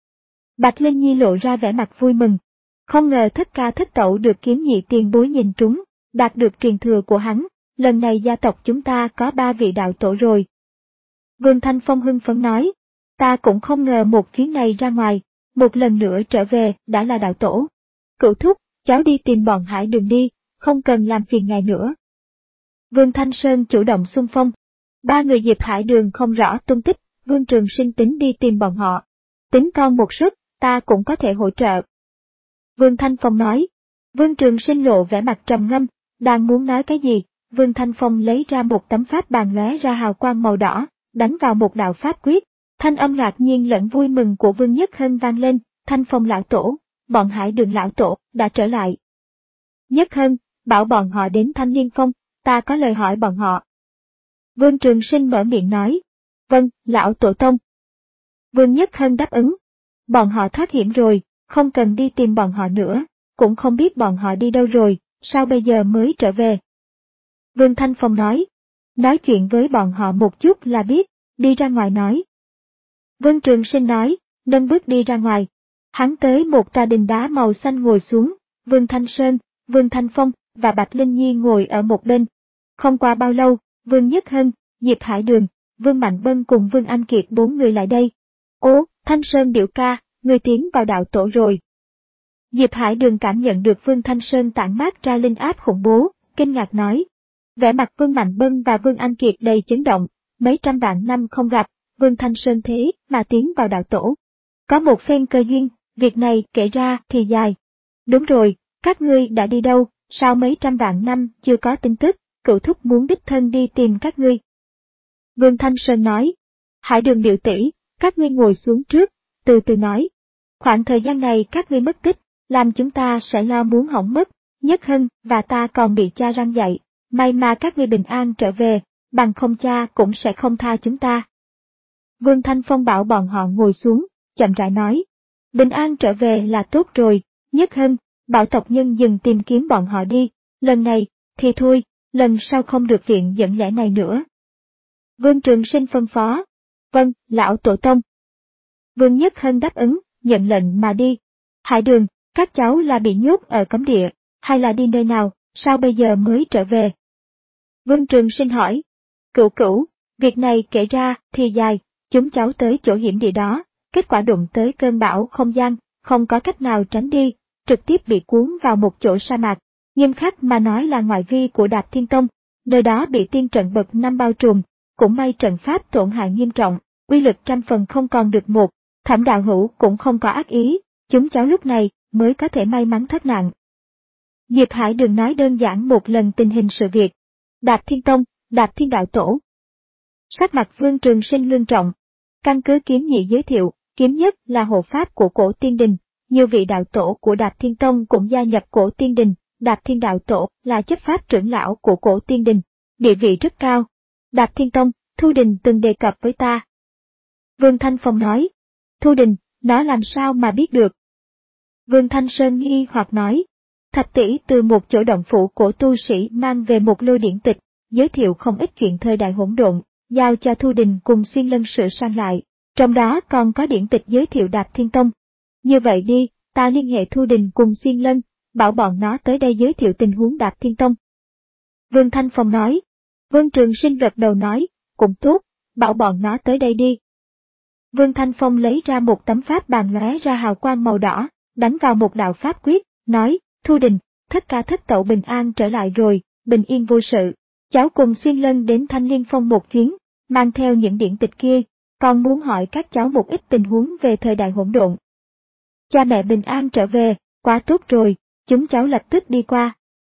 Bạch Linh Nhi lộ ra vẻ mặt vui mừng, không ngờ thất ca thất tẩu được Kiếm Nhị tiền bối nhìn trúng, đạt được truyền thừa của hắn, lần này gia tộc chúng ta có ba vị đạo tổ rồi. Vương Thanh Phong hưng phấn nói, ta cũng không ngờ một chuyến này ra ngoài, một lần nữa trở về đã là đạo tổ. Cửu thúc, cháu đi tìm bọn Hải Đường đi, không cần làm phiền ngài nữa. Vương Thanh Sơn chủ động xung phong. Ba người Diệp Hải Đường không rõ tung tích, Vương Trường Sinh tính đi tìm bọn họ. Tính con một sức, ta cũng có thể hỗ trợ. Vương Thanh Phong nói. Vương Trường Sinh lộ vẻ mặt trầm ngâm, đang muốn nói cái gì, Vương Thanh Phong lấy ra một tấm pháp bàn lóe ra hào quang màu đỏ, đánh vào một đạo pháp quyết. Thanh âm ngạc nhiên lẫn vui mừng của Vương Nhất Hân vang lên, Thanh Phong lão tổ, bọn Hải Đường lão tổ, đã trở lại. Nhất Hân, bảo bọn họ đến Thanh Liên Phong, ta có lời hỏi bọn họ. Vương Trường Sinh mở miệng nói, vâng, lão tổ tông. Vương Nhất Hân đáp ứng, bọn họ thoát hiểm rồi, không cần đi tìm bọn họ nữa, cũng không biết bọn họ đi đâu rồi, sao bây giờ mới trở về. Vương Thanh Phong nói, nói chuyện với bọn họ một chút là biết, đi ra ngoài nói. Vương Trường Sinh nói, nâng bước đi ra ngoài. Hắn tới một tòa đình đá màu xanh ngồi xuống, Vương Thanh Sơn, Vương Thanh Phong và Bạch Linh Nhi ngồi ở một bên. Không qua bao lâu, Vương Nhất Hân, Diệp Hải Đường, Vương Mạnh Bân cùng Vương Anh Kiệt bốn người lại đây. Ố, Thanh Sơn biểu ca, người tiến vào đạo tổ rồi. Diệp Hải Đường cảm nhận được Vương Thanh Sơn tản mát ra linh áp khủng bố, kinh ngạc nói. Vẻ mặt Vương Mạnh Bân và Vương Anh Kiệt đầy chấn động, mấy trăm vạn năm không gặp, Vương Thanh Sơn thế mà tiến vào đạo tổ. Có một phen cơ duyên, việc này kể ra thì dài. Đúng rồi, các ngươi đã đi đâu, sao mấy trăm vạn năm chưa có tin tức, cựu thúc muốn đích thân đi tìm các ngươi. Vương Thanh Sơn nói, Hải Đường biểu tỷ, các ngươi ngồi xuống trước, từ từ nói. Khoảng thời gian này các ngươi mất tích, làm chúng ta sẽ lo muốn hỏng mất, Nhất Hân và ta còn bị cha răn dạy, may mà các ngươi bình an trở về, bằng không cha cũng sẽ không tha chúng ta. Vương Thanh Phong bảo bọn họ ngồi xuống, chậm rãi nói, bình an trở về là tốt rồi, Nhất Hân, bảo tộc nhân dừng tìm kiếm bọn họ đi, lần này, thì thôi, lần sau không được viện dẫn lẽ này nữa. Vương Trường Sinh phân phó, vâng, lão tổ tông. Vương Nhất Hân đáp ứng, nhận lệnh mà đi. Hải Đường, các cháu là bị nhốt ở cấm địa, hay là đi nơi nào, sao bây giờ mới trở về? Vương Trường Sinh hỏi, cửu cửu, việc này kể ra thì dài, chúng cháu tới chỗ hiểm địa đó, kết quả đụng tới cơn bão không gian, không có cách nào tránh đi, trực tiếp bị cuốn vào một chỗ sa mạc, nghiêm khắc mà nói là ngoại vi của Đạp Thiên Tông, nơi đó bị tiên trận bậc năm bao trùm, cũng may trận pháp tổn hại nghiêm trọng, uy lực trăm phần không còn được một, Thẩm đạo hữu cũng không có ác ý, chúng cháu lúc này mới có thể may mắn thoát nạn. Diệp Hải Đường nói đơn giản một lần tình hình sự việc. Đạp Thiên Tông, Đạp Thiên Đạo Tổ. Sắc mặt Vương Trường Sinh ngưng trọng. Căn cứ Kiếm Nhị giới thiệu, Kiếm Nhất là hộ pháp của cổ tiên đình, nhiều vị đạo tổ của Đạp Thiên Tông cũng gia nhập cổ tiên đình, Đạp Thiên Đạo Tổ là chấp pháp trưởng lão của cổ tiên đình, địa vị rất cao. Đạp Thiên Tông, Thu Đình từng đề cập với ta. Vương Thanh Phong nói, Thu Đình, nó làm sao mà biết được? Vương Thanh Sơn nghi hoặc nói, Thạch tỷ từ một chỗ động phủ của tu sĩ mang về một lô điển tịch, giới thiệu không ít chuyện thời đại hỗn độn, giao cho Thu Đình cùng Xuyên Lân sửa sang lại, trong đó còn có điển tịch giới thiệu Đạp Thiên Tông. Như vậy đi, ta liên hệ Thu Đình cùng Xuyên Lân, bảo bọn nó tới đây giới thiệu tình huống Đạp Thiên Tông. Vương Thanh Phong nói, Vương Trường Sinh gật đầu nói, cũng tốt, bảo bọn nó tới đây đi. Vương Thanh Phong lấy ra một tấm pháp bàn lóe ra hào quang màu đỏ, đánh vào một đạo pháp quyết, nói, Thu Đình, thất ca thất tẩu bình an trở lại rồi, bình yên vô sự. Cháu cùng Xuyên Lân đến Thanh Liên Phong một chuyến, mang theo những điển tịch kia, còn muốn hỏi các cháu một ít tình huống về thời đại hỗn độn. Cha mẹ bình an trở về, quá tốt rồi, chúng cháu lập tức đi qua.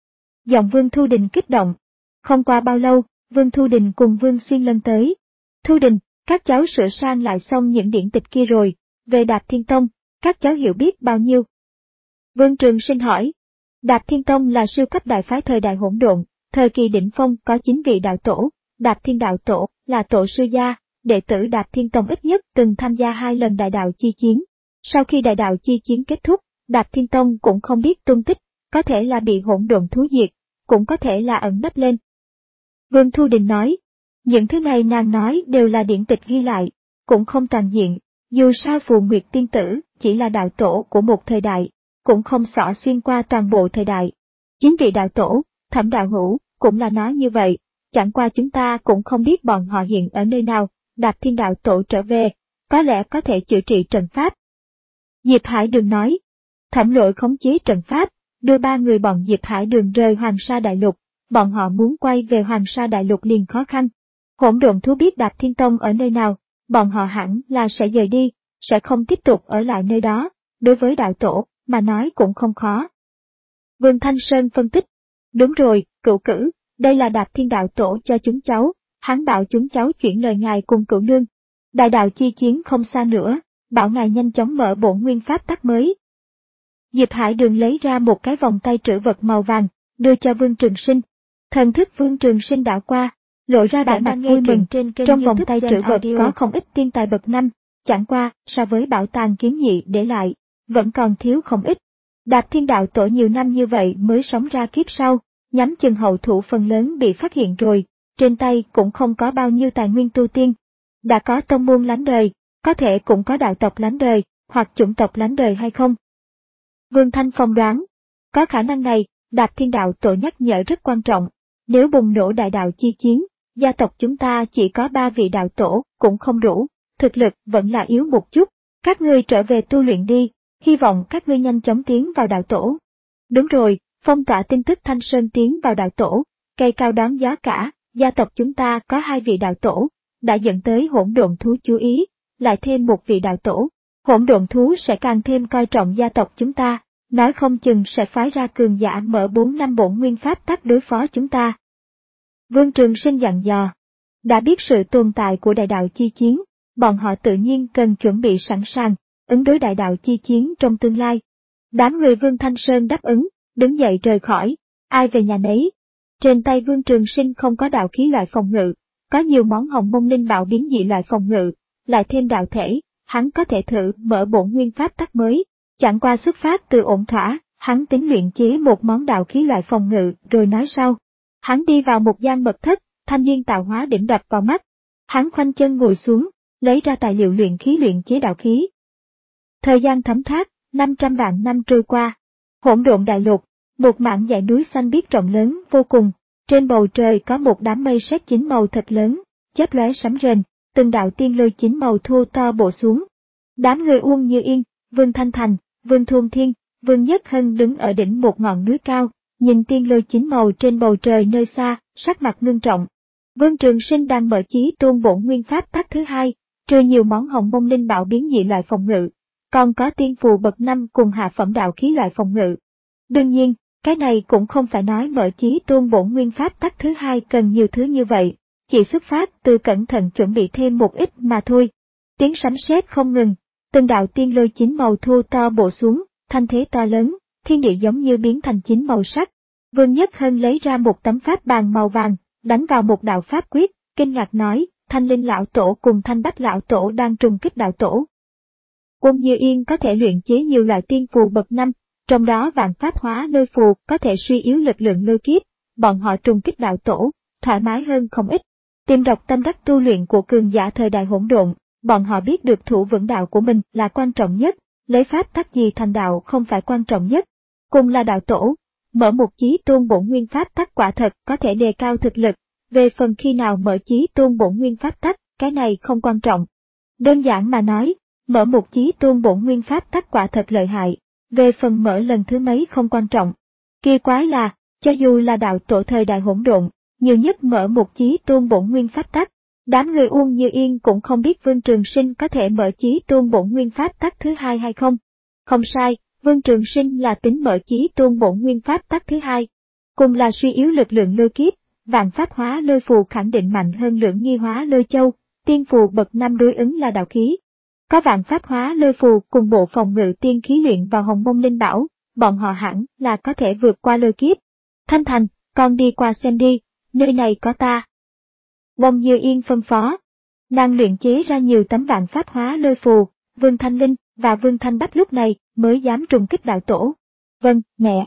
Giọng Vương Thu Đình kích động. Không qua bao lâu, Vương Thu Đình cùng Vương Xuyên Lân tới. Thu Đình, các cháu sửa sang lại xong những điển tịch kia rồi, về Đạp Thiên Tông, các cháu hiểu biết bao nhiêu? Vương Trường Sinh hỏi, Đạp Thiên Tông là siêu cấp đại phái thời đại hỗn độn, thời kỳ đỉnh phong có chín vị đạo tổ. Đạp Thiên đạo tổ là tổ sư gia, đệ tử Đạp Thiên Tông ít nhất từng tham gia hai lần đại đạo chi chiến. Sau khi đại đạo chi chiến kết thúc, Đạp Thiên Tông cũng không biết tung tích, có thể là bị hỗn độn thú diệt, cũng có thể là ẩn nấp lên. Vương Thu Đình nói, những thứ này nàng nói đều là điển tịch ghi lại, cũng không toàn diện, dù sao Phù Nguyệt Tiên Tử chỉ là đạo tổ của một thời đại, cũng không xỏ xuyên qua toàn bộ thời đại. Chính vị đạo tổ, Thẩm đạo hữu, cũng là nói như vậy, chẳng qua chúng ta cũng không biết bọn họ hiện ở nơi nào. Đạp Thiên đạo tổ trở về, có lẽ có thể chữa trị trận pháp. Diệp Hải Đường nói, Thẩm Lỗi khống chế trận pháp, đưa ba người bọn Diệp Hải Đường rời Hoàng Sa Đại Lục, bọn họ muốn quay về Hoàng Sa Đại Lục liền khó khăn. Hỗn độn thú biết Đạp Thiên Tông ở nơi nào, bọn họ hẳn là sẽ rời đi, sẽ không tiếp tục ở lại nơi đó, đối với đạo tổ, mà nói cũng không khó. Vương Thanh Sơn phân tích, đúng rồi, cửu cử, đây là Đạp Thiên đạo tổ cho chúng cháu, hắn bảo chúng cháu chuyển lời ngài cùng cửu nương. Đại đạo chi chiến không xa nữa, bảo ngài nhanh chóng mở bổn nguyên pháp tắc mới. Diệp Hải Đường lấy ra một cái vòng tay trữ vật màu vàng, đưa cho Vương Trường Sinh. Thần thức Vương Trường Sinh đảo qua, lộ ra vẻ mặt vui mừng. Trên trong vòng tay trữ vật có không ít tiên tài bậc năm, chẳng qua so với bảo tàng kiến nhị để lại, vẫn còn thiếu không ít. Đạp Thiên đạo tổ nhiều năm như vậy mới sống ra kiếp sau, nhắm chừng hậu thủ phần lớn bị phát hiện rồi, trên tay cũng không có bao nhiêu tài nguyên tu tiên. Đã có tông môn lánh đời, có thể cũng có đạo tộc lánh đời, hoặc chủng tộc lánh đời hay không? Vương Thanh Phong đoán, có khả năng này. Đạp Thiên đạo tổ nhắc nhở rất quan trọng, nếu bùng nổ đại đạo chi chiến, gia tộc chúng ta chỉ có ba vị đạo tổ, cũng không đủ, thực lực vẫn là yếu một chút, các ngươi trở về tu luyện đi, hy vọng các ngươi nhanh chóng tiến vào đạo tổ. Đúng rồi, phong tỏa tin tức Thanh Sơn tiến vào đạo tổ, cây cao đón gió cả, gia tộc chúng ta có hai vị đạo tổ, đã dẫn tới hỗn độn thú chú ý, lại thêm một vị đạo tổ, hỗn độn thú sẽ càng thêm coi trọng gia tộc chúng ta. Nói không chừng sẽ phái ra cường giả mở bốn năm bổn nguyên pháp tắc đối phó chúng ta. Vương Trường Sinh dặn dò, đã biết sự tồn tại của đại đạo chi chiến, bọn họ tự nhiên cần chuẩn bị sẵn sàng, ứng đối đại đạo chi chiến trong tương lai. Đám người Vương Thanh Sơn đáp ứng, đứng dậy rời khỏi, ai về nhà nấy. Trên tay Vương Trường Sinh không có đạo khí loại phòng ngự, có nhiều món hồng mông linh bảo biến dị loại phòng ngự, lại thêm đạo thể, hắn có thể thử mở bổn nguyên pháp tắc mới. Chẳng qua xuất phát từ ổn thỏa, hắn tính luyện chế một món đạo khí loại phòng ngự, rồi nói sau. Hắn đi vào một gian mật thất, thanh niên tạo hóa đỉnh đập vào mắt. Hắn khoanh chân ngồi xuống, lấy ra tài liệu luyện khí luyện chế đạo khí. Thời gian thấm thoát, năm trăm vạn năm trôi qua. Hỗn độn đại lục, một mảng dãy núi xanh biếc rộng lớn vô cùng. Trên bầu trời có một đám mây sét chín màu thật lớn, chớp lóe sấm rền, từng đạo tiên lôi chín màu thô to bổ xuống. Đám người Uông Như Yên, Vương Thanh Thành, Vương Thuôn Thiên, Vương Nhất Hân đứng ở đỉnh một ngọn núi cao, nhìn tiên lôi chín màu trên bầu trời nơi xa, sắc mặt ngưng trọng. Vương Trường Sinh đang mở chí tôn bổn nguyên pháp tắc thứ hai, trừ nhiều món hồng mông linh bảo biến dị loại phòng ngự, còn có tiên phù bậc năm cùng hạ phẩm đạo khí loại phòng ngự. Đương nhiên, cái này cũng không phải nói mở chí tôn bổn nguyên pháp tắc thứ hai cần nhiều thứ như vậy, chỉ xuất phát từ cẩn thận chuẩn bị thêm một ít mà thôi. Tiếng sấm sét không ngừng. Từng đạo tiên lôi chín màu thô to bổ xuống, thanh thế to lớn, thiên địa giống như biến thành chín màu sắc. Vương Nhất Hân lấy ra một tấm pháp bàn màu vàng, đánh vào một đạo pháp quyết, kinh ngạc nói, Thanh Linh lão tổ cùng Thanh Bách lão tổ đang trùng kích đạo tổ. Uông Như Yên có thể luyện chế nhiều loại tiên phù bậc năm, trong đó vạn pháp hóa lôi phù có thể suy yếu lực lượng lôi kiếp, bọn họ trùng kích đạo tổ, thoải mái hơn không ít. Tìm đọc tâm đắc tu luyện của cường giả thời đại hỗn độn. Bọn họ biết được thủ vững đạo của mình là quan trọng nhất, lấy pháp tắc gì thành đạo không phải quan trọng nhất. Cùng là đạo tổ, mở một chí tôn bổn nguyên pháp tắc quả thật có thể đề cao thực lực, về phần khi nào mở chí tôn bổn nguyên pháp tắc, cái này không quan trọng. Đơn giản mà nói, mở một chí tôn bổn nguyên pháp tắc quả thật lợi hại, về phần mở lần thứ mấy không quan trọng. Kỳ quái là, cho dù là đạo tổ thời đại hỗn độn, nhiều nhất mở một chí tôn bổn nguyên pháp tắc. Đám người Uông Như Yên cũng không biết Vương Trường Sinh có thể mở chí tôn bổn nguyên pháp tắc thứ hai hay không. Không sai, Vương Trường Sinh là tính mở chí tôn bổn nguyên pháp tắc thứ hai. Cùng là suy yếu lực lượng lôi kiếp, vạn pháp hóa lôi phù khẳng định mạnh hơn lượng nghi hóa lôi châu, tiên phù bậc năm đối ứng là đạo khí. Có vạn pháp hóa lôi phù cùng bộ phòng ngự tiên khí luyện vào hồng mông linh bảo, bọn họ hẳn là có thể vượt qua lôi kiếp. Thanh Thành, con đi qua xem đi, nơi này có ta. Bông Như Yên phân phó. Nàng luyện chế ra nhiều tấm vạn pháp hóa lôi phù, Vương Thanh Linh và Vương Thanh Bách lúc này mới dám trùng kích đạo tổ. Vâng, mẹ.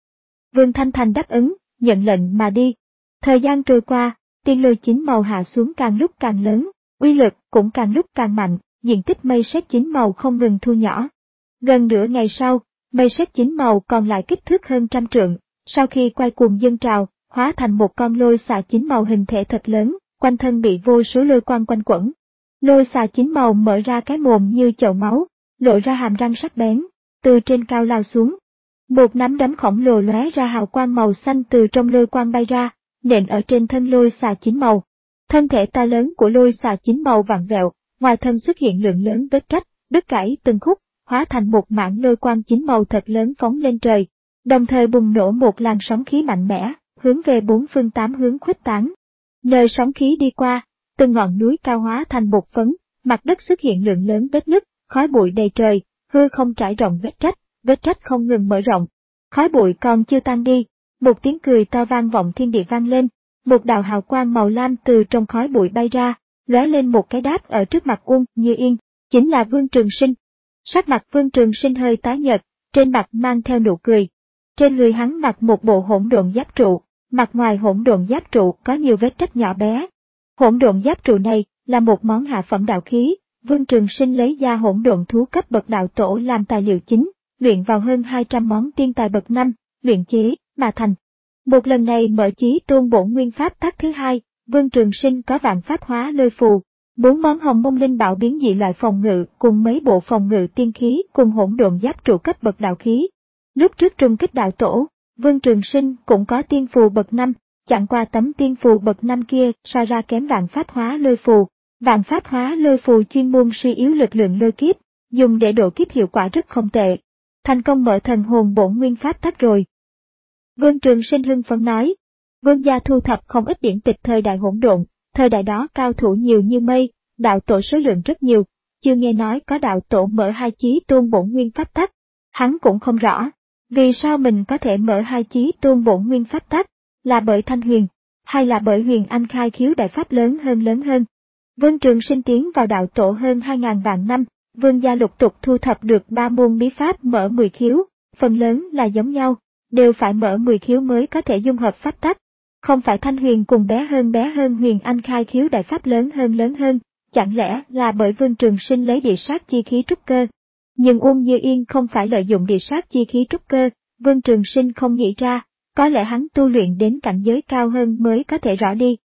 Vương Thanh Thành đáp ứng, nhận lệnh mà đi. Thời gian trôi qua, tiên lôi chín màu hạ xuống càng lúc càng lớn, uy lực cũng càng lúc càng mạnh, diện tích mây sét chín màu không ngừng thu nhỏ. Gần nửa ngày sau, mây sét chín màu còn lại kích thước hơn trăm trượng, sau khi quay cuồng dâng trào, hóa thành một con lôi xà chín màu hình thể thật lớn, quanh thân bị vô số lôi quang quanh quẩn. Lôi xà chín màu mở ra cái mồm như chậu máu, lộ ra hàm răng sắc bén, từ trên cao lao xuống. Một nắm đấm khổng lồ lóe ra hào quang màu xanh từ trong lôi quang bay ra, nện ở trên thân lôi xà chín màu. Thân thể to lớn của lôi xà chín màu vặn vẹo, ngoài thân xuất hiện lượng lớn vết rách, đứt gãy từng khúc, hóa thành một mảng lôi quang chín màu thật lớn phóng lên trời, đồng thời bùng nổ một làn sóng khí mạnh mẽ, hướng về bốn phương tám hướng khuếch tán. Nơi sóng khí đi qua, từng ngọn núi cao hóa thành bột phấn, mặt đất xuất hiện lượng lớn vết nứt, khói bụi đầy trời, hư không trải rộng vết rách, vết rách không ngừng mở rộng. Khói bụi còn chưa tan đi, một tiếng cười to vang vọng thiên địa vang lên, một đạo hào quang màu lam từ trong khói bụi bay ra, lóe lên một cái đáp ở trước mặt Uông Như Yên, chính là Vương Trường Sinh. Sắc mặt Vương Trường Sinh hơi tái nhợt, trên mặt mang theo nụ cười. Trên người hắn mặc một bộ hỗn độn giáp trụ, mặt ngoài hỗn độn giáp trụ có nhiều vết rách nhỏ bé. Hỗn độn giáp trụ này là một món hạ phẩm đạo khí, Vương Trường Sinh lấy ra hỗn độn thú cấp bậc đạo tổ làm tài liệu chính, luyện vào hơn hai trăm món tiên tài bậc năm, luyện chế mà thành. Một lần này mở chí tôn bổn nguyên pháp tác thứ hai, Vương Trường Sinh có vạn pháp hóa lôi phù, bốn món hồng mông linh bảo biến dị loại phòng ngự cùng mấy bộ phòng ngự tiên khí cùng hỗn độn giáp trụ cấp bậc đạo khí. Lúc trước trùng kích đạo tổ, Vương Trường Sinh cũng có tiên phù bậc năm, chẳng qua tấm tiên phù bậc năm kia so ra kém vạn pháp hóa lôi phù. Vạn pháp hóa lôi phù chuyên môn suy yếu lực lượng lôi kiếp, dùng để độ kiếp hiệu quả rất không tệ. Thành công mở thần hồn bổn nguyên pháp tắc rồi. Vương Trường Sinh hưng phấn nói. Vương gia thu thập không ít điển tịch thời đại hỗn độn, thời đại đó cao thủ nhiều như mây, đạo tổ số lượng rất nhiều, chưa nghe nói có đạo tổ mở hai chí tôn bổn nguyên pháp tắc. Hắn cũng không rõ, vì sao mình có thể mở hai chí tôn bổn nguyên pháp tắc, là bởi Thanh Huyền, hay là bởi Huyền Anh khai khiếu đại pháp lớn hơn lớn hơn. Vương Trường Sinh tiến vào đạo tổ hơn hai ngàn vạn năm, Vương gia lục tục thu thập được ba môn bí pháp mở mười khiếu, phần lớn là giống nhau, đều phải mở mười khiếu mới có thể dung hợp pháp tắc. Không phải Thanh Huyền cùng bé hơn bé hơn Huyền Anh khai khiếu đại pháp lớn hơn lớn hơn, chẳng lẽ là bởi Vương Trường Sinh lấy địa sát chi khí trúc cơ? Nhưng Uông Như Yên không phải lợi dụng địa sát chi khí trúc cơ, Vương Trường Sinh không nghĩ ra, có lẽ hắn tu luyện đến cảnh giới cao hơn mới có thể rõ đi.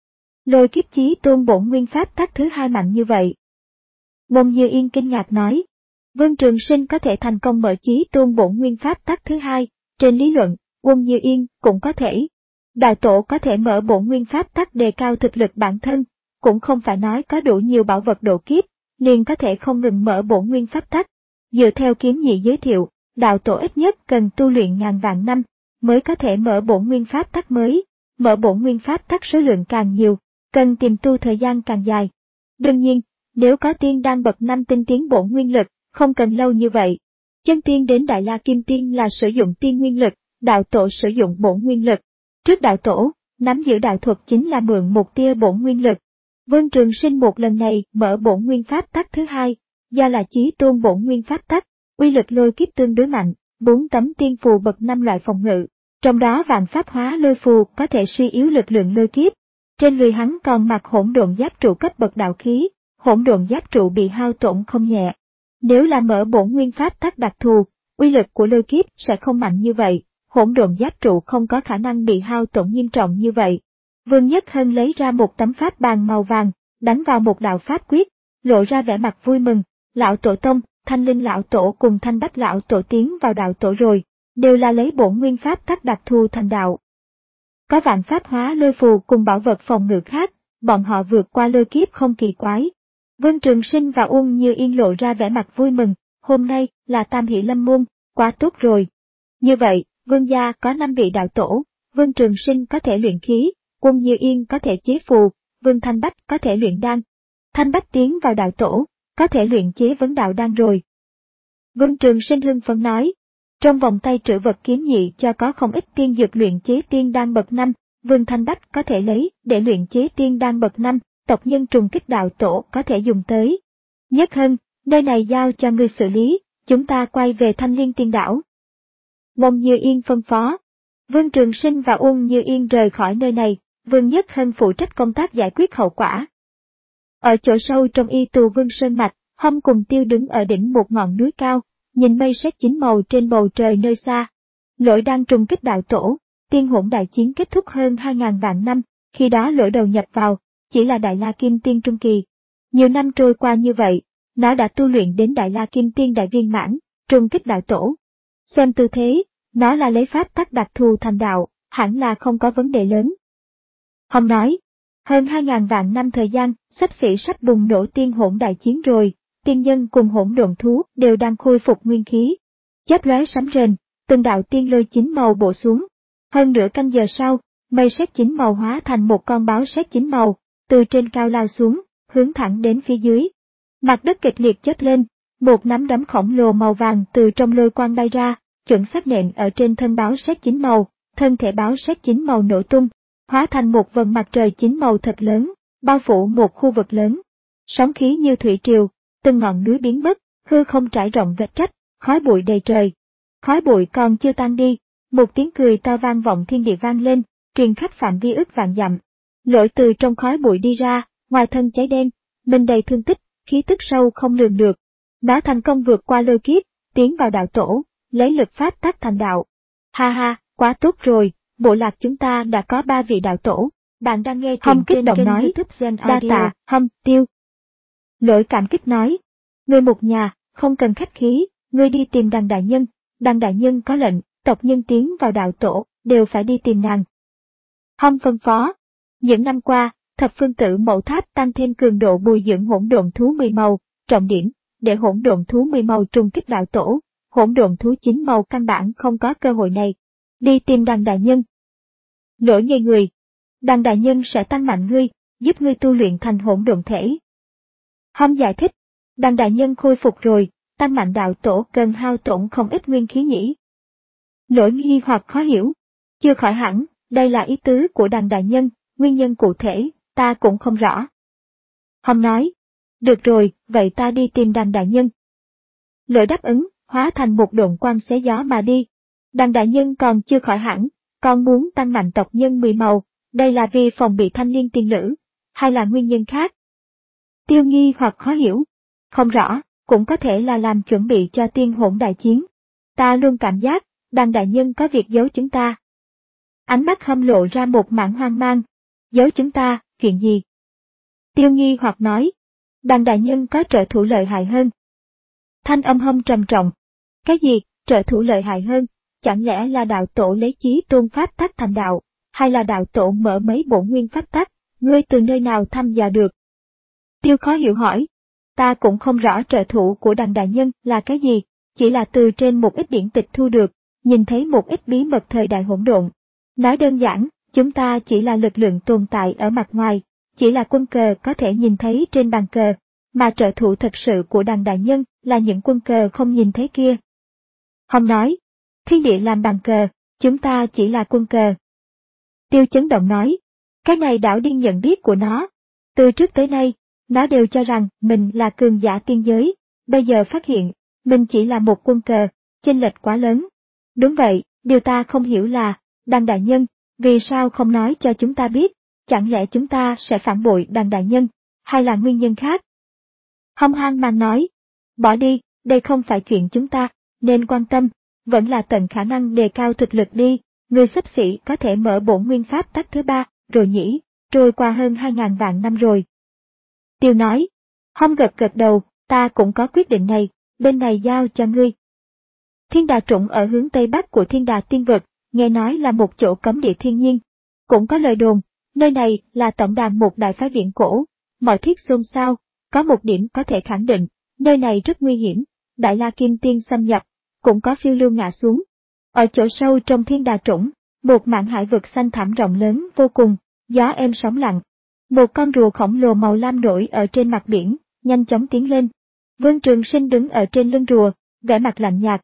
Lôi kiếp chí tôn bổn nguyên pháp tắc thứ hai mạnh như vậy. Bông Như Yên kinh ngạc nói, Vương Trường Sinh có thể thành công mở chí tôn bổn nguyên pháp tắc thứ hai, trên lý luận, Bông Như Yên cũng có thể. Đại tổ có thể mở bổn nguyên pháp tắc đề cao thực lực bản thân, cũng không phải nói có đủ nhiều bảo vật độ kiếp, liền có thể không ngừng mở bổn nguyên pháp tắc. Dựa theo kiếm nhị giới thiệu, đạo tổ ít nhất cần tu luyện ngàn vạn năm, mới có thể mở bổn nguyên pháp tắc mới, mở bổn nguyên pháp tắc số lượng càng nhiều, cần tìm tu thời gian càng dài. Đương nhiên, nếu có tiên đan bậc năm tinh tiến bổn nguyên lực, không cần lâu như vậy. Chân tiên đến Đại La Kim Tiên là sử dụng tiên nguyên lực, đạo tổ sử dụng bổn nguyên lực. Trước đạo tổ, nắm giữ đạo thuật chính là mượn một tia bổn nguyên lực. Vương Trường Sinh một lần này mở bổn nguyên pháp tắc thứ hai, do là chí tôn bổn nguyên pháp tắc, uy lực lôi kiếp tương đối mạnh, bốn tấm tiên phù bậc năm loại phòng ngự, trong đó vạn pháp hóa lôi phù có thể suy yếu lực lượng lôi kiếp. Trên người hắn còn mặc hỗn độn giáp trụ cấp bậc đạo khí, hỗn độn giáp trụ bị hao tổn không nhẹ. Nếu là mở bổn nguyên pháp tắc đặc thù, uy lực của lôi kiếp sẽ không mạnh như vậy, hỗn độn giáp trụ không có khả năng bị hao tổn nghiêm trọng như vậy. Vương Nhất Hân lấy ra một tấm pháp bàn màu vàng, đánh vào một đạo pháp quyết, lộ ra vẻ mặt vui mừng, lão tổ tông, Thanh Linh lão tổ cùng Thanh Bách lão tổ tiến vào đạo tổ rồi, đều là lấy bổn nguyên pháp tắc đặc thù thành đạo. Có vạn pháp hóa lôi phù cùng bảo vật phòng ngự khác, bọn họ vượt qua lôi kiếp không kỳ quái. Vương Trường Sinh và Uông Như Yên lộ ra vẻ mặt vui mừng, hôm nay là Tam Hỷ Lâm Môn, quá tốt rồi. Như vậy, Vương gia có năm vị đạo tổ, Vương Trường Sinh có thể luyện khí, Uông Như Yên có thể chế phù, Vương Thanh Bách có thể luyện đan. Thanh Bách tiến vào đạo tổ, có thể luyện chế vấn đạo đan rồi. Vương Trường Sinh hưng phấn nói. Trong vòng tay trữ vật kiếm nhị cho có không ít tiên dược luyện chế tiên đan bậc năm, Vương Thanh Bách có thể lấy để luyện chế tiên đan bậc năm, tộc nhân trùng kích đạo tổ có thể dùng tới. Nhất Hân, nơi này giao cho ngươi xử lý, chúng ta quay về Thanh Liên Tiên Đảo. Mông Như Yên phân phó. Vương Trường Sinh và Uông Như Yên rời khỏi nơi này, Vương Nhất Hân phụ trách công tác giải quyết hậu quả. Ở chỗ sâu trong y tù Vương Sơn Mạch, Hâm cùng Tiêu đứng ở đỉnh một ngọn núi cao, nhìn mây sét chín màu trên bầu trời nơi xa. Lỗi đang trùng kích đạo tổ, tiên hỗn đại chiến kết thúc hơn hai ngàn vạn năm, khi đó lỗi đầu nhập vào, chỉ là Đại La Kim Tiên Trung Kỳ. Nhiều năm trôi qua như vậy, nó đã tu luyện đến Đại La Kim Tiên Đại Viên Mãn, trùng kích đạo tổ. Xem tư thế, nó là lấy pháp tắc đặc thù thành đạo, hẳn là không có vấn đề lớn. Hồng nói, hơn hai ngàn vạn năm thời gian, xấp xỉ sắp bùng nổ tiên hỗn đại chiến rồi, tiên nhân cùng hỗn độn thú đều đang khôi phục nguyên khí. Chớp lóe sấm rền, từng đạo tiên lôi chín màu bổ xuống. Hơn nửa canh giờ sau, mây sét chín màu hóa thành một con báo sét chín màu, từ trên cao lao xuống, hướng thẳng đến phía dưới. Mặt đất kịch liệt chớp lên, một nắm đấm khổng lồ màu vàng từ trong lôi quang bay ra, chuẩn xác nện ở trên thân báo sét chín màu, thân thể báo sét chín màu nổ tung, hóa thành một vầng mặt trời chín màu thật lớn, bao phủ một khu vực lớn. Sóng khí như thủy triều, từng ngọn núi biến mất, hư không trải rộng vết rách, khói bụi đầy trời. Khói bụi còn chưa tan đi, một tiếng cười to vang vọng thiên địa vang lên, truyền khắp phạm vi ức vạn dặm. Lỗi từ trong khói bụi đi ra, ngoài thân cháy đen, mình đầy thương tích, khí tức sâu không lường được. Nó thành công vượt qua lôi kiếp, tiến vào đạo tổ, lấy lực pháp tắc thành đạo. Ha ha, quá tốt rồi, bộ lạc chúng ta đã có ba vị đạo tổ. Bạn đang nghe truyện trên kênh YouTube Gen Audio. Đa tạ, Hâm, Tiêu. Lỗi cảm kích nói, ngươi một nhà, không cần khách khí, ngươi đi tìm Đằng đại nhân, Đằng đại nhân có lệnh, tộc nhân tiến vào đạo tổ, đều phải đi tìm nàng. Hâm phân phó, những năm qua, thập phương tử mẫu tháp tăng thêm cường độ bồi dưỡng hỗn độn thú mười màu, trọng điểm, để hỗn độn thú mười màu trùng kích đạo tổ, hỗn độn thú chín màu căn bản không có cơ hội này. Đi tìm Đằng đại nhân. Lỗi ngây người, Đằng đại nhân sẽ tăng mạnh ngươi, giúp ngươi tu luyện thành hỗn độn thể. Hâm giải thích, Đằng đại nhân khôi phục rồi, tăng mạnh đạo tổ cần hao tổn không ít nguyên khí nhỉ. Lỗi nghi hoặc khó hiểu, chưa khỏi hẳn, đây là ý tứ của Đằng đại nhân, nguyên nhân cụ thể, ta cũng không rõ. Hâm nói, được rồi, vậy ta đi tìm Đằng đại nhân. Lỗi đáp ứng, hóa thành một độn quang xé gió mà đi. Đằng đại nhân còn chưa khỏi hẳn, còn muốn tăng mạnh tộc nhân mười màu, đây là vì phòng bị Thanh Liên tiên nữ, hay là nguyên nhân khác? Tiêu nghi hoặc khó hiểu, không rõ, cũng có thể là làm chuẩn bị cho tiên hỗn đại chiến. Ta luôn cảm giác, Đằng đại nhân có việc giấu chúng ta. Ánh mắt Hâm lộ ra một mảng hoang mang, giấu chúng ta, chuyện gì? Tiêu nghi hoặc nói, Đằng đại nhân có trợ thủ lợi hại hơn. Thanh âm Hâm trầm trọng, cái gì, trợ thủ lợi hại hơn? Chẳng lẽ là đạo tổ lấy chí tôn pháp tắc thành đạo, hay là đạo tổ mở mấy bổn nguyên pháp tắc, ngươi từ nơi nào thăm dò được? Tiêu khó hiểu hỏi, ta cũng không rõ trợ thủ của Đằng đại nhân là cái gì, chỉ là từ trên một ít điển tịch thu được, nhìn thấy một ít bí mật thời đại hỗn độn. Nói đơn giản, chúng ta chỉ là lực lượng tồn tại ở mặt ngoài, chỉ là quân cờ có thể nhìn thấy trên bàn cờ, mà trợ thủ thật sự của Đằng đại nhân là những quân cờ không nhìn thấy kia. Hồng nói, thiên địa làm bàn cờ, chúng ta chỉ là quân cờ. Tiêu chấn động nói, cái này đảo điên nhận biết của nó. Từ trước tới nay, nó đều cho rằng mình là cường giả tiên giới, bây giờ phát hiện, mình chỉ là một quân cờ, chênh lệch quá lớn. Đúng vậy, điều ta không hiểu là, Đằng đại nhân, vì sao không nói cho chúng ta biết, chẳng lẽ chúng ta sẽ phản bội Đằng đại nhân, hay là nguyên nhân khác? Hông hang mang nói, bỏ đi, đây không phải chuyện chúng ta, nên quan tâm, vẫn là tận khả năng đề cao thực lực đi, người xấp xỉ có thể mở bổn nguyên pháp tắc thứ ba, rồi nhỉ, trôi qua hơn hai ngàn vạn năm rồi. Tiêu nói, Hông gật gật đầu, ta cũng có quyết định này, bên này giao cho ngươi. Thiên Đà Trũng ở hướng tây bắc của Thiên Đà Tiên Vực, nghe nói là một chỗ cấm địa thiên nhiên. Cũng có lời đồn, nơi này là tổng đàn một đại phái viễn cổ, mọi thuyết xôn xao, có một điểm có thể khẳng định, nơi này rất nguy hiểm, Đại La Kim Tiên xâm nhập, cũng có phiêu lưu ngã xuống. Ở chỗ sâu trong Thiên Đà Trũng, một mảng hải vực xanh thẳm rộng lớn vô cùng, gió êm sóng lặng. Một con rùa khổng lồ màu lam nổi ở trên mặt biển, nhanh chóng tiến lên. Vương Trường Sinh đứng ở trên lưng rùa, vẻ mặt lạnh nhạt.